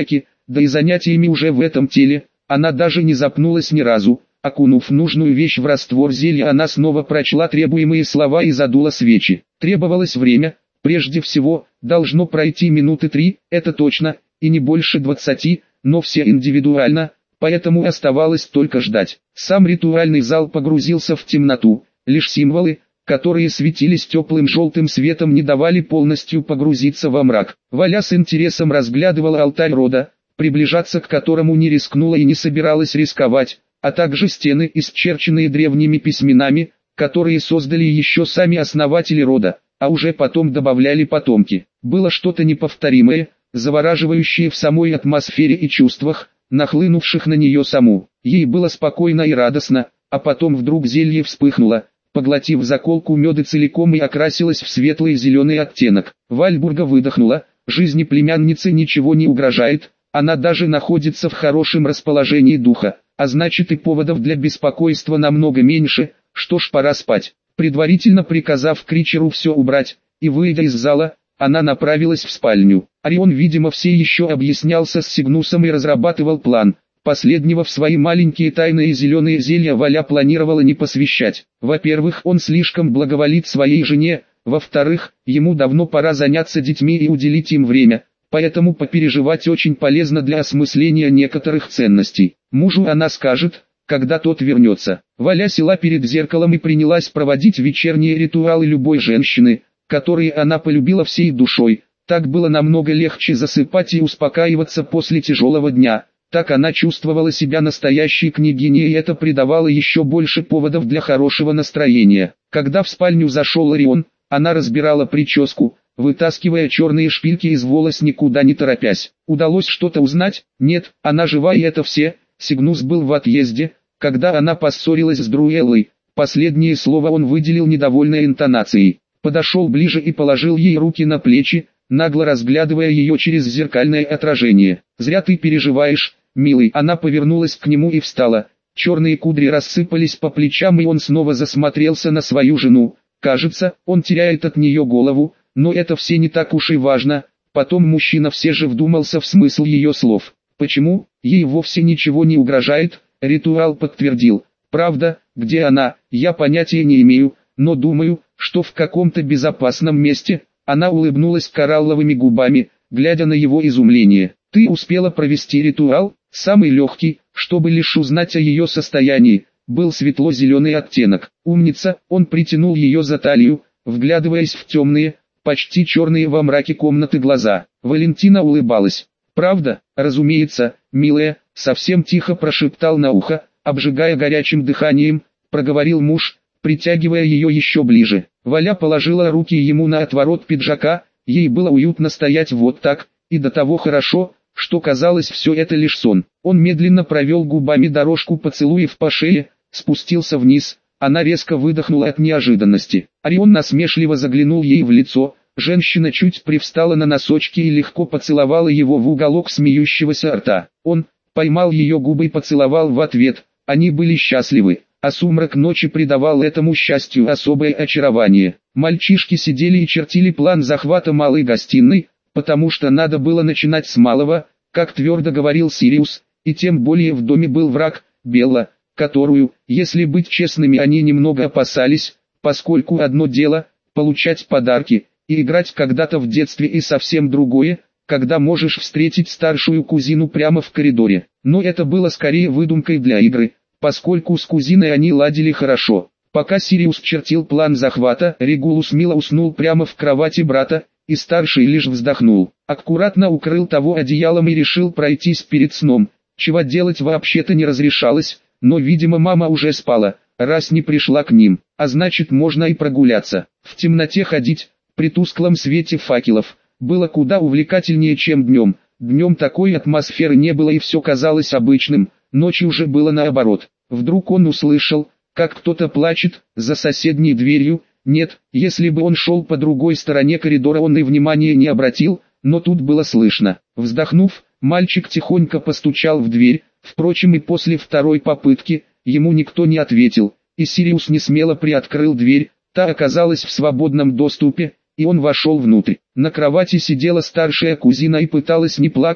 да и занятиями уже в этом теле, она даже не запнулась ни разу. Окунув нужную вещь в раствор зелья, она снова прочла требуемые слова и задула свечи. Требовалось время, прежде всего, должно пройти минуты три, это точно, и не больше двадцати, но все индивидуально, поэтому оставалось только ждать. Сам ритуальный зал погрузился в темноту, лишь символы, которые светились теплым желтым светом, не давали полностью погрузиться во мрак. Валя с интересом разглядывала алтарь рода, приближаться к которому не рискнула и не собиралась рисковать, а также стены, исчерченные древними письменами, которые создали еще сами основатели рода, а уже потом добавляли потомки. Было что-то неповторимое, завораживающее в самой атмосфере и чувствах, нахлынувших на нее саму. Ей было спокойно и радостно, а потом вдруг зелье вспыхнуло, поглотив заколку меда целиком и окрасилось в светлый зеленый оттенок. Вальбурга выдохнула, жизни племянницы ничего не угрожает, она даже находится в хорошем расположении духа, а значит и поводов для беспокойства намного меньше. Что ж, пора спать. Предварительно приказав Кричеру все убрать, и выйдя из зала, она направилась в спальню. Орион, видимо, все еще объяснялся с Сигнусом и разрабатывал план. Последнего в свои маленькие тайные зеленые зелья Валя планировала не посвящать. Во-первых, он слишком благоволит своей жене, во-вторых, ему давно пора заняться детьми и уделить им время, поэтому попереживать очень полезно для осмысления некоторых ценностей. Мужу она скажет, когда тот вернется. Валя села перед зеркалом и принялась проводить вечерние ритуалы любой женщины, которые она полюбила всей душой. Так было намного легче засыпать и успокаиваться после тяжелого дня. Так она чувствовала себя настоящей княгиней, и это придавало еще больше поводов для хорошего настроения. Когда в спальню зашел Орион, она разбирала прическу, вытаскивая черные шпильки из волос, никуда не торопясь. Удалось что-то узнать? Нет, она жива, и это все. Сигнус был в отъезде, когда она поссорилась с Друэллой. Последнее слово он выделил недовольной интонацией. Подошел ближе и положил ей руки на плечи, нагло разглядывая ее через зеркальное отражение. «Зря ты переживаешь, милый». Она повернулась к нему и встала. Черные кудри рассыпались по плечам, и он снова засмотрелся на свою жену. Кажется, он теряет от нее голову, но это все не так уж и важно. Потом мужчина все же вдумался в смысл ее слов. Почему? Ей вовсе ничего не угрожает, ритуал подтвердил. Правда, где она, я понятия не имею, но думаю, что в каком-то безопасном месте. Она улыбнулась коралловыми губами, глядя на его изумление. Ты успела провести ритуал? Самый легкий, чтобы лишь узнать о ее состоянии. Был светло-зеленый оттенок. Умница, он притянул ее за талию, вглядываясь в темные, почти черные во мраке комнаты глаза. Валентина улыбалась. «Правда, разумеется, милая», совсем тихо прошептал на ухо, обжигая горячим дыханием, проговорил муж, притягивая ее еще ближе. Валя положила руки ему на отворот пиджака, ей было уютно стоять вот так, и до того хорошо, что казалось, все это лишь сон. Он медленно провел губами дорожку поцелуев по шее, спустился вниз, она резко выдохнула от неожиданности. Орион насмешливо заглянул ей в лицо. Женщина чуть привстала на носочки и легко поцеловала его в уголок смеющегося рта. Он поймал ее губы и поцеловал в ответ. Они были счастливы, а сумрак ночи придавал этому счастью особое очарование. Мальчишки сидели и чертили план захвата малой гостиной, потому что надо было начинать с малого, как твердо говорил Сириус, и тем более в доме был враг, Белла, которую, если быть честными, они немного опасались, поскольку одно дело – получать подарки – и играть когда-то в детстве, и совсем другое, когда можешь встретить старшую кузину прямо в коридоре. Но это было скорее выдумкой для игры, поскольку с кузиной они ладили хорошо. Пока Сириус чертил план захвата, Регулус мило уснул прямо в кровати брата, и старший лишь вздохнул. Аккуратно укрыл того одеялом и решил пройтись перед сном, чего делать вообще-то не разрешалось, но видимо мама уже спала, раз не пришла к ним, а значит можно и прогуляться. В темноте ходить, при тусклом свете факелов, было куда увлекательнее, чем днем. Днем такой атмосферы не было и все казалось обычным, ночью же было наоборот. Вдруг он услышал, как кто-то плачет за соседней дверью. Нет, если бы он шел по другой стороне коридора, он и внимания не обратил, но тут было слышно. Вздохнув, мальчик тихонько постучал в дверь, впрочем и после второй попытки, ему никто не ответил, и Сириус несмело приоткрыл дверь, та оказалась в свободном доступе, и он вошел внутрь. На кровати сидела старшая кузина и пыталась не плакать,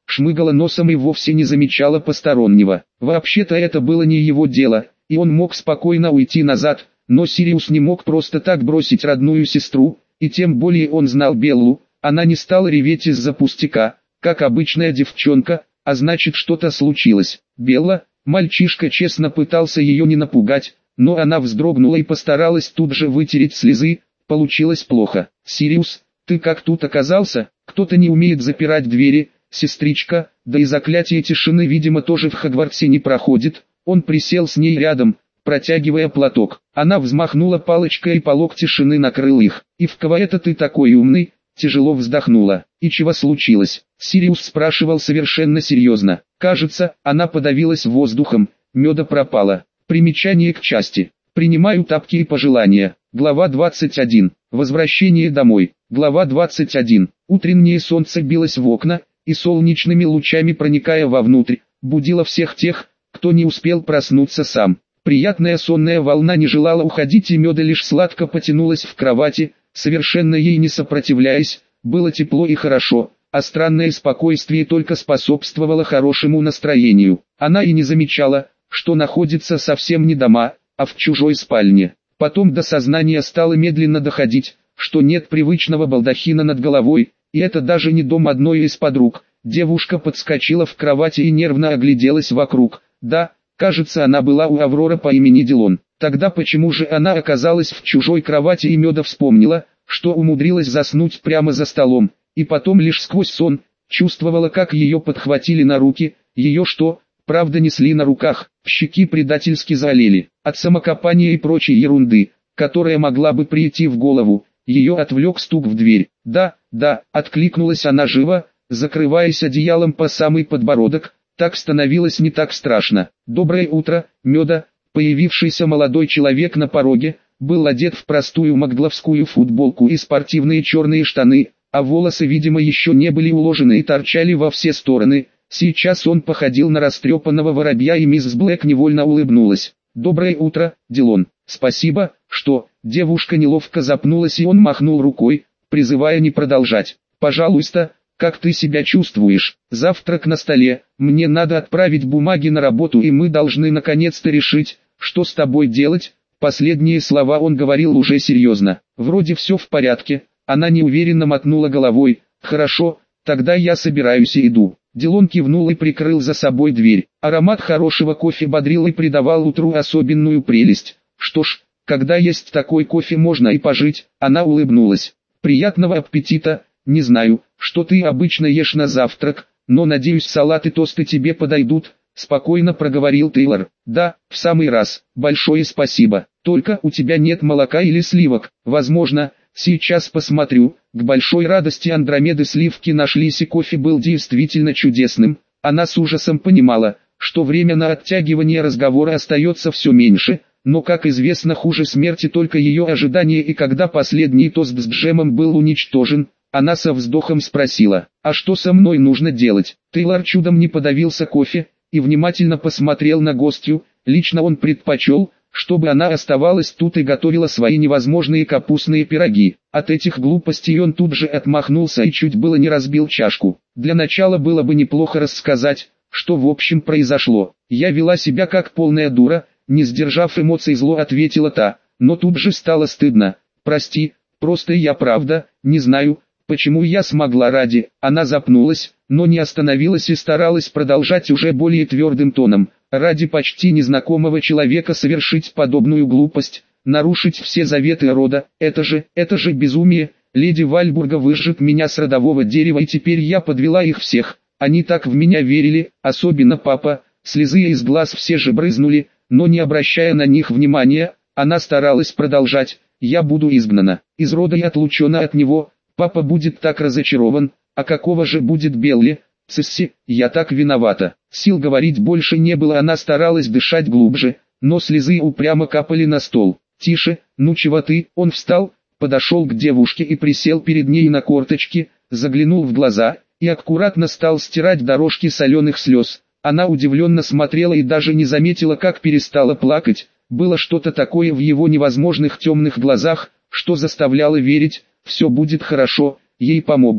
шмыгала носом и вовсе не замечала постороннего. Вообще-то это было не его дело, и он мог спокойно уйти назад, но Сириус не мог просто так бросить родную сестру, и тем более он знал Беллу. Она не стала реветь из-за пустяка, как обычная девчонка, а значит что-то случилось. Белла, мальчишка честно пытался ее не напугать, но она вздрогнула и постаралась тут же вытереть слезы. Получилось плохо. «Сириус, ты как тут оказался? Кто-то не умеет запирать двери, сестричка, да и заклятие тишины, видимо, тоже в Хогвартсе не проходит». Он присел с ней рядом, протягивая платок. Она взмахнула палочкой, и полог тишины накрыл их. «И в кого это ты такой умный?» Тяжело вздохнула. «И чего случилось?» Сириус спрашивал совершенно серьезно. Кажется, она подавилась воздухом, меда пропало. Примечание к части. Принимаю тапки и пожелания. Глава двадцать один. Возвращение домой. Глава двадцать один. Утреннее солнце билось в окна, и солнечными лучами, проникая вовнутрь, будило всех тех, кто не успел проснуться сам. Приятная сонная волна не желала уходить, и меда лишь сладко потянулась в кровати, совершенно ей не сопротивляясь. Было тепло и хорошо, а странное спокойствие только способствовало хорошему настроению. Она и не замечала, что находится совсем не дома, а в чужой спальне. Потом до сознания стало медленно доходить, что нет привычного балдахина над головой, и это даже не дом одной из подруг. Девушка подскочила в кровати и нервно огляделась вокруг. Да, кажется, она была у Авроры по имени Дилон. Тогда почему же она оказалась в чужой кровати? И Меда вспомнила, что умудрилась заснуть прямо за столом, и потом лишь сквозь сон чувствовала, как ее подхватили на руки. Ее что, правда несли на руках? Щеки предательски залили. От самокопания и прочей ерунды, которая могла бы прийти в голову, ее отвлек стук в дверь. «Да, да», — откликнулась она живо, закрываясь одеялом по самый подбородок. Так становилось не так страшно. «Доброе утро, Меда». Появившийся молодой человек на пороге был одет в простую макгловскую футболку и спортивные черные штаны, а волосы, видимо, еще не были уложены и торчали во все стороны. Сейчас он походил на растрепанного воробья, и мисс Блэк невольно улыбнулась. «Доброе утро, Дилон». «Спасибо, что...» Девушка неловко запнулась, и он махнул рукой, призывая не продолжать. «Пожалуйста, как ты себя чувствуешь? Завтрак на столе, мне надо отправить бумаги на работу, и мы должны наконец-то решить, что с тобой делать». Последние слова он говорил уже серьезно. «Вроде все в порядке». Она неуверенно мотнула головой. «Хорошо, тогда я собираюсь и иду». Дилон кивнул и прикрыл за собой дверь. Аромат хорошего кофе бодрил и придавал утру особенную прелесть. «Что ж, когда есть такой кофе, можно и пожить». Она улыбнулась. «Приятного аппетита. Не знаю, что ты обычно ешь на завтрак, но надеюсь, салат и тосты тебе подойдут», — спокойно проговорил Тейлор. «Да, в самый раз. Большое спасибо. Только у тебя нет молока или сливок?» «Возможно. Сейчас посмотрю». К большой радости Андромеды сливки нашлись, и кофе был действительно чудесным. Она с ужасом понимала, что время на оттягивание разговора остается все меньше, но, как известно, хуже смерти только ее ожидание, и когда последний тост с джемом был уничтожен, она со вздохом спросила: «А что со мной нужно делать?» Тейлор чудом не подавился кофе и внимательно посмотрел на гостью. Лично он предпочел, чтобы она оставалась тут и готовила свои невозможные капустные пироги. От этих глупостей он тут же отмахнулся и чуть было не разбил чашку. Для начала было бы неплохо рассказать, что в общем произошло. «Я вела себя как полная дура», не сдержав эмоций, зло ответила та, но тут же стало стыдно. «Прости, просто я правда не знаю, почему я смогла ради...» Она запнулась, но не остановилась и старалась продолжать уже более твердым тоном. «Ради почти незнакомого человека совершить подобную глупость, нарушить все заветы рода, это же, это же безумие. Леди Вальбурга выжжет меня с родового дерева, и теперь я подвела их всех. Они так в меня верили, особенно папа». Слезы из глаз все же брызнули, но не обращая на них внимания, она старалась продолжать. «Я буду изгнана из рода и отлучена от него. Папа будет так разочарован, а какого же будет Белли? Цисси, я так виновата». Сил говорить больше не было, она старалась дышать глубже, но слезы упрямо капали на стол. «Тише, ну чего ты?» Он встал, подошел к девушке и присел перед ней на корточки, заглянул в глаза и аккуратно стал стирать дорожки соленых слез. Она удивленно смотрела и даже не заметила, как перестала плакать. Было что-то такое в его невозможных темных глазах, что заставляло верить: все будет хорошо, ей помогут.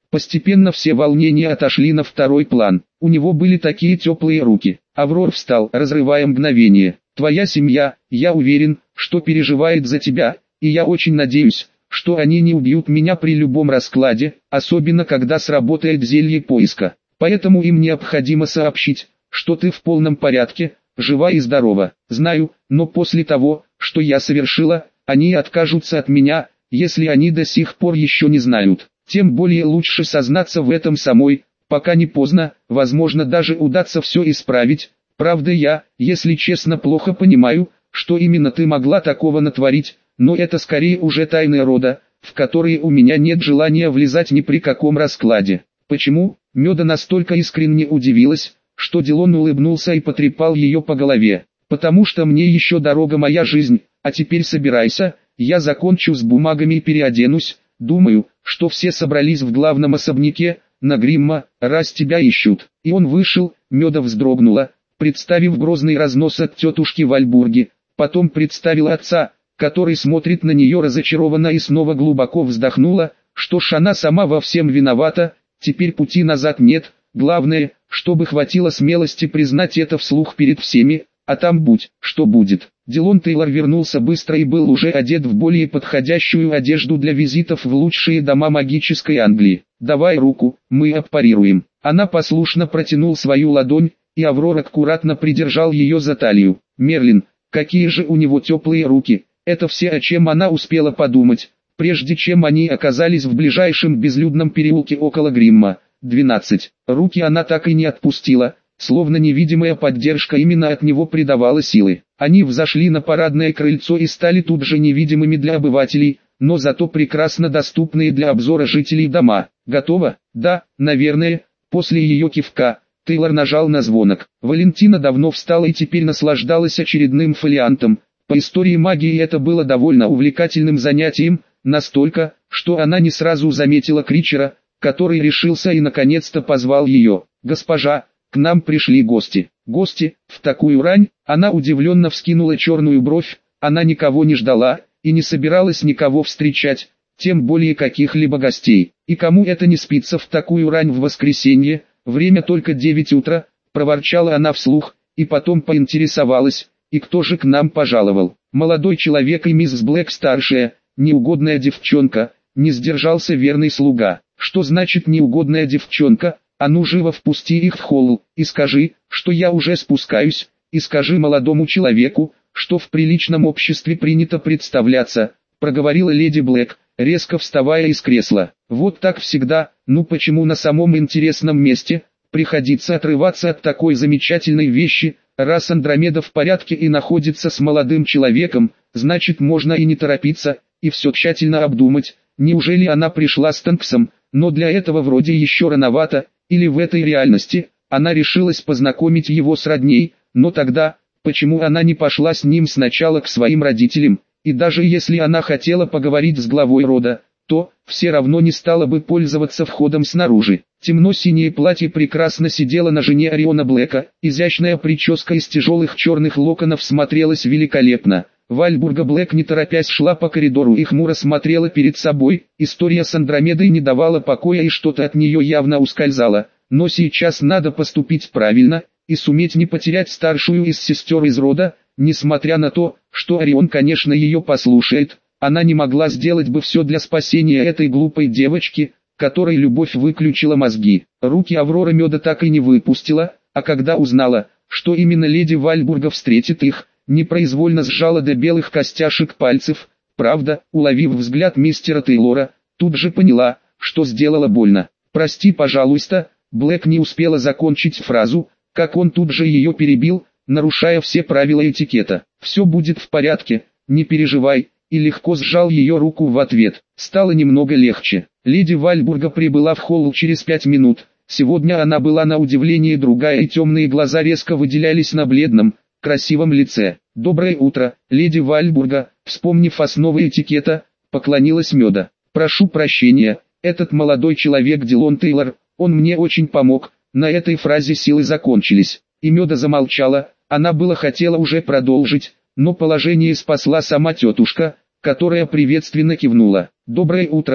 Постепенно все волнения отошли на второй план. У него были такие теплые руки. Аврор встал, разрывая мгновение. «Твоя семья, я уверен, что переживает за тебя, и я очень надеюсь, что они не убьют меня при любом раскладе, особенно когда сработает зелье поиска. Поэтому им необходимо сообщить, что ты в полном порядке, жива и здорова. Знаю, но после того, что я совершила, они откажутся от меня, если они до сих пор еще не знают. Тем более лучше сознаться в этом самой, пока не поздно, возможно даже удастся все исправить. Правда я, если честно, плохо понимаю, что именно ты могла такого натворить, но это скорее уже тайны рода, в которые у меня нет желания влезать ни при каком раскладе». «Почему?» Меда настолько искренне удивилась, что Дилон улыбнулся и потрепал ее по голове. «Потому что мне еще дорога моя жизнь, а теперь собирайся, я закончу с бумагами и переоденусь. Думаю, что все собрались в главном особняке, на Гримма, раз тебя ищут». И он вышел. Меда вздрогнула, представив грозный разнос от тетушки Вальбурги, потом представила отца, который смотрит на нее разочарованно, и снова глубоко вздохнула, что ж она сама во всем виновата, теперь пути назад нет, главное, чтобы хватило смелости признать это вслух перед всеми, а там будь, что будет. Дилон Тейлор вернулся быстро и был уже одет в более подходящую одежду для визитов в лучшие дома магической Англии. «Давай руку, мы аппарируем». Она послушно протянул свою ладонь, и Аврор аккуратно придержал ее за талию. Мерлин, какие же у него теплые руки, это все, о чем она успела подумать, прежде чем они оказались в ближайшем безлюдном переулке около Гримма. двенадцать. Руки она так и не отпустила, словно невидимая поддержка именно от него придавала силы. Они взошли на парадное крыльцо и стали тут же невидимыми для обывателей, но зато прекрасно доступные для обзора жителей дома. «Готово?» «Да, наверное». После ее кивка, Тейлор нажал на звонок. Валентина давно встала и теперь наслаждалась очередным фолиантом. По истории магии это было довольно увлекательным занятием, настолько, что она не сразу заметила Кричера, который решился и наконец-то позвал ее. «Госпожа, к нам пришли гости». «Гости? В такую рань?» Она удивленно вскинула черную бровь. Она никого не ждала и не собиралась никого встречать, тем более каких-либо гостей. «И кому это не спится в такую рань в воскресенье? Время только девять утра», — проворчала она вслух, и потом поинтересовалась: «И кто же к нам пожаловал?» «Молодой человек и мисс Блэк старшая, неугодная девчонка», — не сдержался верный слуга. «Что значит неугодная девчонка? А ну живо впусти их в холл, и скажи, что я уже спускаюсь, и скажи молодому человеку, что в приличном обществе принято представляться», — проговорила леди Блэк, резко вставая из кресла. «Вот так всегда, ну почему на самом интересном месте приходится отрываться от такой замечательной вещи? Раз Андромеда в порядке и находится с молодым человеком, значит можно и не торопиться, и все тщательно обдумать. Неужели она пришла с Тэнксом, но для этого вроде еще рановато, или в этой реальности она решилась познакомить его с родней, но тогда, почему она не пошла с ним сначала к своим родителям? И даже если она хотела поговорить с главой рода, то все равно не стала бы пользоваться входом снаружи. Темно-синее платье прекрасно сидело на жене Ориона Блэка, изящная прическа из тяжелых черных локонов смотрелась великолепно. Вальбурга Блэк не торопясь шла по коридору и хмуро смотрела перед собой. История с Андромедой не давала покоя, и что-то от нее явно ускользало. Но сейчас надо поступить правильно и суметь не потерять старшую из сестер из рода. Несмотря на то, что Орион, конечно, ее послушает, она не могла сделать бы все для спасения этой глупой девочки, которой любовь выключила мозги. Руки Аврора Меда так и не выпустила, а когда узнала, что именно леди Вальбурга встретит их, непроизвольно сжала до белых костяшек пальцев. Правда, уловив взгляд мистера Тейлора, тут же поняла, что сделала больно. «Прости, пожалуйста», Блэк не успела закончить фразу, как он тут же ее перебил, нарушая все правила этикета. «Все будет в порядке, не переживай», и легко сжал ее руку в ответ. Стало немного легче. Леди Вальбурга прибыла в холл через пять минут. Сегодня она была на удивление другая, и темные глаза резко выделялись на бледном, красивом лице. «Доброе утро, леди Вальбурга», вспомнив основы этикета, поклонилась Меда. «Прошу прощения, этот молодой человек Дилон Тейлор, он мне очень помог». На этой фразе силы закончились, и Меда замолчала. Она было хотела уже продолжить, но положение спасла сама тетушка, которая приветственно кивнула. «Доброе утро»,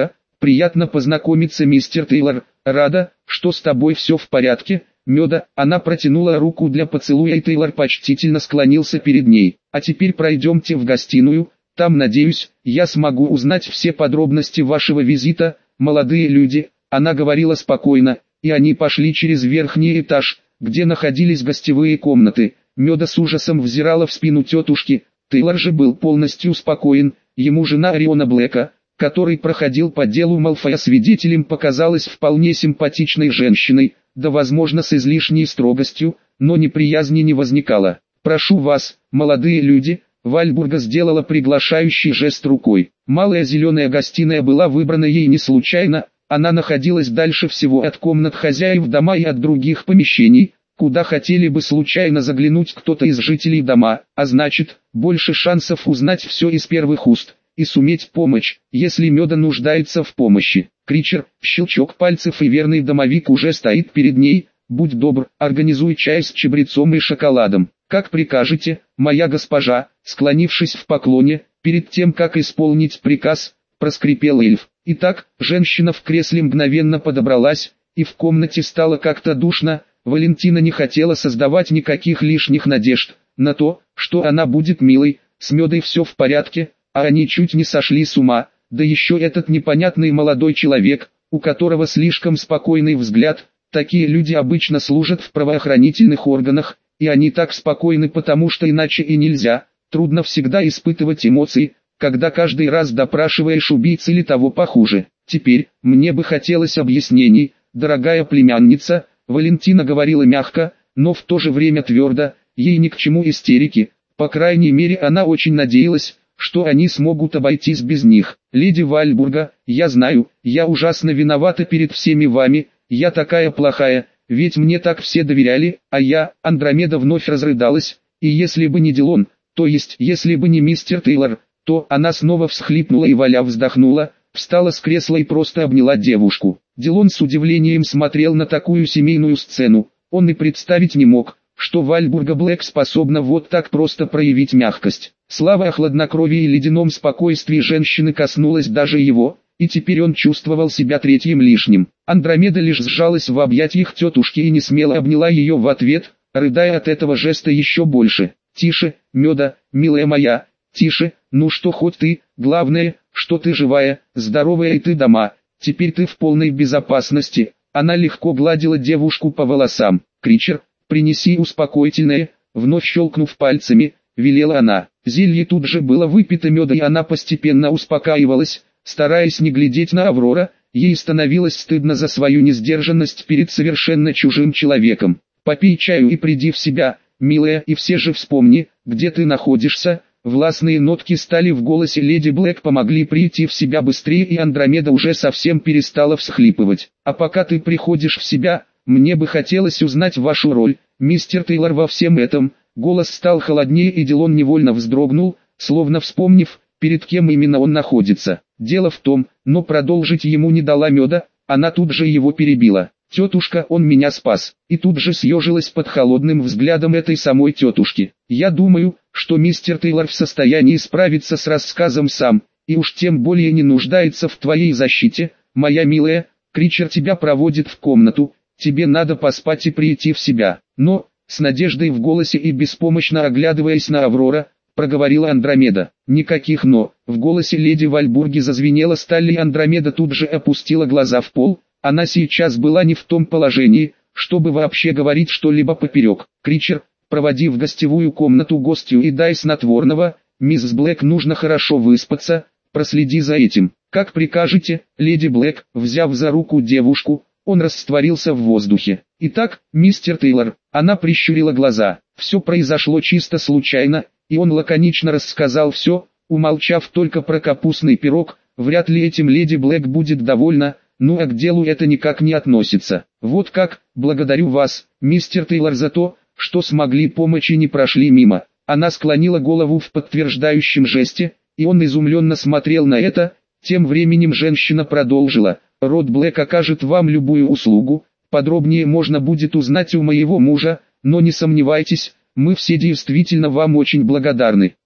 приятно познакомиться, мистер Тейлор. Рада, что с тобой все в порядке, Меда». Она протянула руку для поцелуя, и Тейлор почтительно склонился перед ней. «А теперь пройдемте в гостиную, там, надеюсь, я смогу узнать все подробности вашего визита, молодые люди». Она говорила спокойно, и они пошли через верхний этаж, где находились гостевые комнаты. Меда с ужасом взирала в спину тетушки. Тейлор же был полностью спокоен. Ему жена Ориона Блэка, который проходил по делу Малфоя свидетелем, показалась вполне симпатичной женщиной, да возможно с излишней строгостью, но неприязни не возникало. «Прошу вас, молодые люди», Вальбурга сделала приглашающий жест рукой. Малая зеленая гостиная была выбрана ей не случайно, она находилась дальше всего от комнат хозяев дома и от других помещений, куда хотели бы случайно заглянуть кто-то из жителей дома, а значит, больше шансов узнать все из первых уст и суметь помочь, если Меда нуждается в помощи. Кричер, щелчок пальцев, и верный домовик уже стоит перед ней. «Будь добр, организуй чай с чабрецом и шоколадом». «Как прикажете, моя госпожа», склонившись в поклоне, перед тем как исполнить приказ, проскрипел эльф. Итак, женщина в кресле мгновенно подобралась, и в комнате стало как-то душно. Валентина не хотела создавать никаких лишних надежд на то, что она будет милой. С Медой все в порядке, а они чуть не сошли с ума, да еще этот непонятный молодой человек, у которого слишком спокойный взгляд. Такие люди обычно служат в правоохранительных органах, и они так спокойны, потому что иначе и нельзя. Трудно всегда испытывать эмоции, когда каждый раз допрашиваешь убийц или того похуже. «Теперь, мне бы хотелось объяснений, дорогая племянница», Валентина говорила мягко, но в то же время твердо, ей ни к чему истерики. По крайней мере, она очень надеялась, что они смогут обойтись без них. «Леди Вальбурга, я знаю, я ужасно виновата перед всеми вами, я такая плохая, ведь мне так все доверяли, а я...» Андромеда вновь разрыдалась, и если бы не Дилон, то есть если бы не мистер Тейлор, то она снова всхлипнула, и Валя вздохнула, встала с кресла и просто обняла девушку. Дилон с удивлением смотрел на такую семейную сцену. Он и представить не мог, что Вальбурга Блэк способна вот так просто проявить мягкость. Слава о хладнокровии и ледяном спокойствии женщины коснулась даже его, и теперь он чувствовал себя третьим лишним. Андромеда лишь сжалась в объятиях тетушки и не смело обняла ее в ответ, рыдая от этого жеста еще больше. «Тише, Меда, милая моя, тише, ну что хоть ты, главное, что ты живая, здоровая и ты дома, теперь ты в полной безопасности». Она легко гладила девушку по волосам. «Кричер, принеси успокоительное», вновь щелкнув пальцами, велела она. Зелье тут же было выпито Меда, и она постепенно успокаивалась, стараясь не глядеть на Аврора. Ей становилось стыдно за свою несдержанность перед совершенно чужим человеком. «Попей чаю и приди в себя, милая, и все же вспомни, где ты находишься». Властные нотки стали в голосе леди Блэк, помогли прийти в себя быстрее, и Андромеда уже совсем перестала всхлипывать. «А пока ты приходишь в себя, мне бы хотелось узнать вашу роль, мистер Тейлор, во всем этом». Голос стал холоднее, и Дилон невольно вздрогнул, словно вспомнив, перед кем именно он находится. «Дело в том», но продолжить ему не дала Меда, она тут же его перебила. «Тетушка, он меня спас», и тут же съежилась под холодным взглядом этой самой тетушки. «Я думаю, что мистер Тейлор в состоянии справиться с рассказом сам, и уж тем более не нуждается в твоей защите, моя милая». Кричер тебя проводит в комнату, тебе надо поспать и прийти в себя. Но, с надеждой в голосе и беспомощно оглядываясь на Аврора, проговорила Андромеда. Никаких «но». В голосе леди Вальбурги зазвенела сталь, и Андромеда тут же опустила глаза в пол. Она сейчас была не в том положении, чтобы вообще говорить что-либо поперек. «Кричер, проводи в гостевую комнату гостью и дай снотворного, мисс Блэк нужно хорошо выспаться, проследи за этим». «Как прикажете, леди Блэк». Взяв за руку девушку, он растворился в воздухе. «Итак, мистер Тейлор», она прищурила глаза. Все произошло чисто случайно, и он лаконично рассказал все, умолчав только про капустный пирог. Вряд ли этим леди Блэк будет довольна, ну а к делу это никак не относится. «Вот как, благодарю вас, мистер Тейлор, за то, что смогли помочь и не прошли мимо». Она склонила голову в подтверждающем жесте, и он изумленно смотрел на это. Тем временем женщина продолжила. «Род Блэк окажет вам любую услугу, подробнее можно будет узнать у моего мужа, но не сомневайтесь, мы все действительно вам очень благодарны».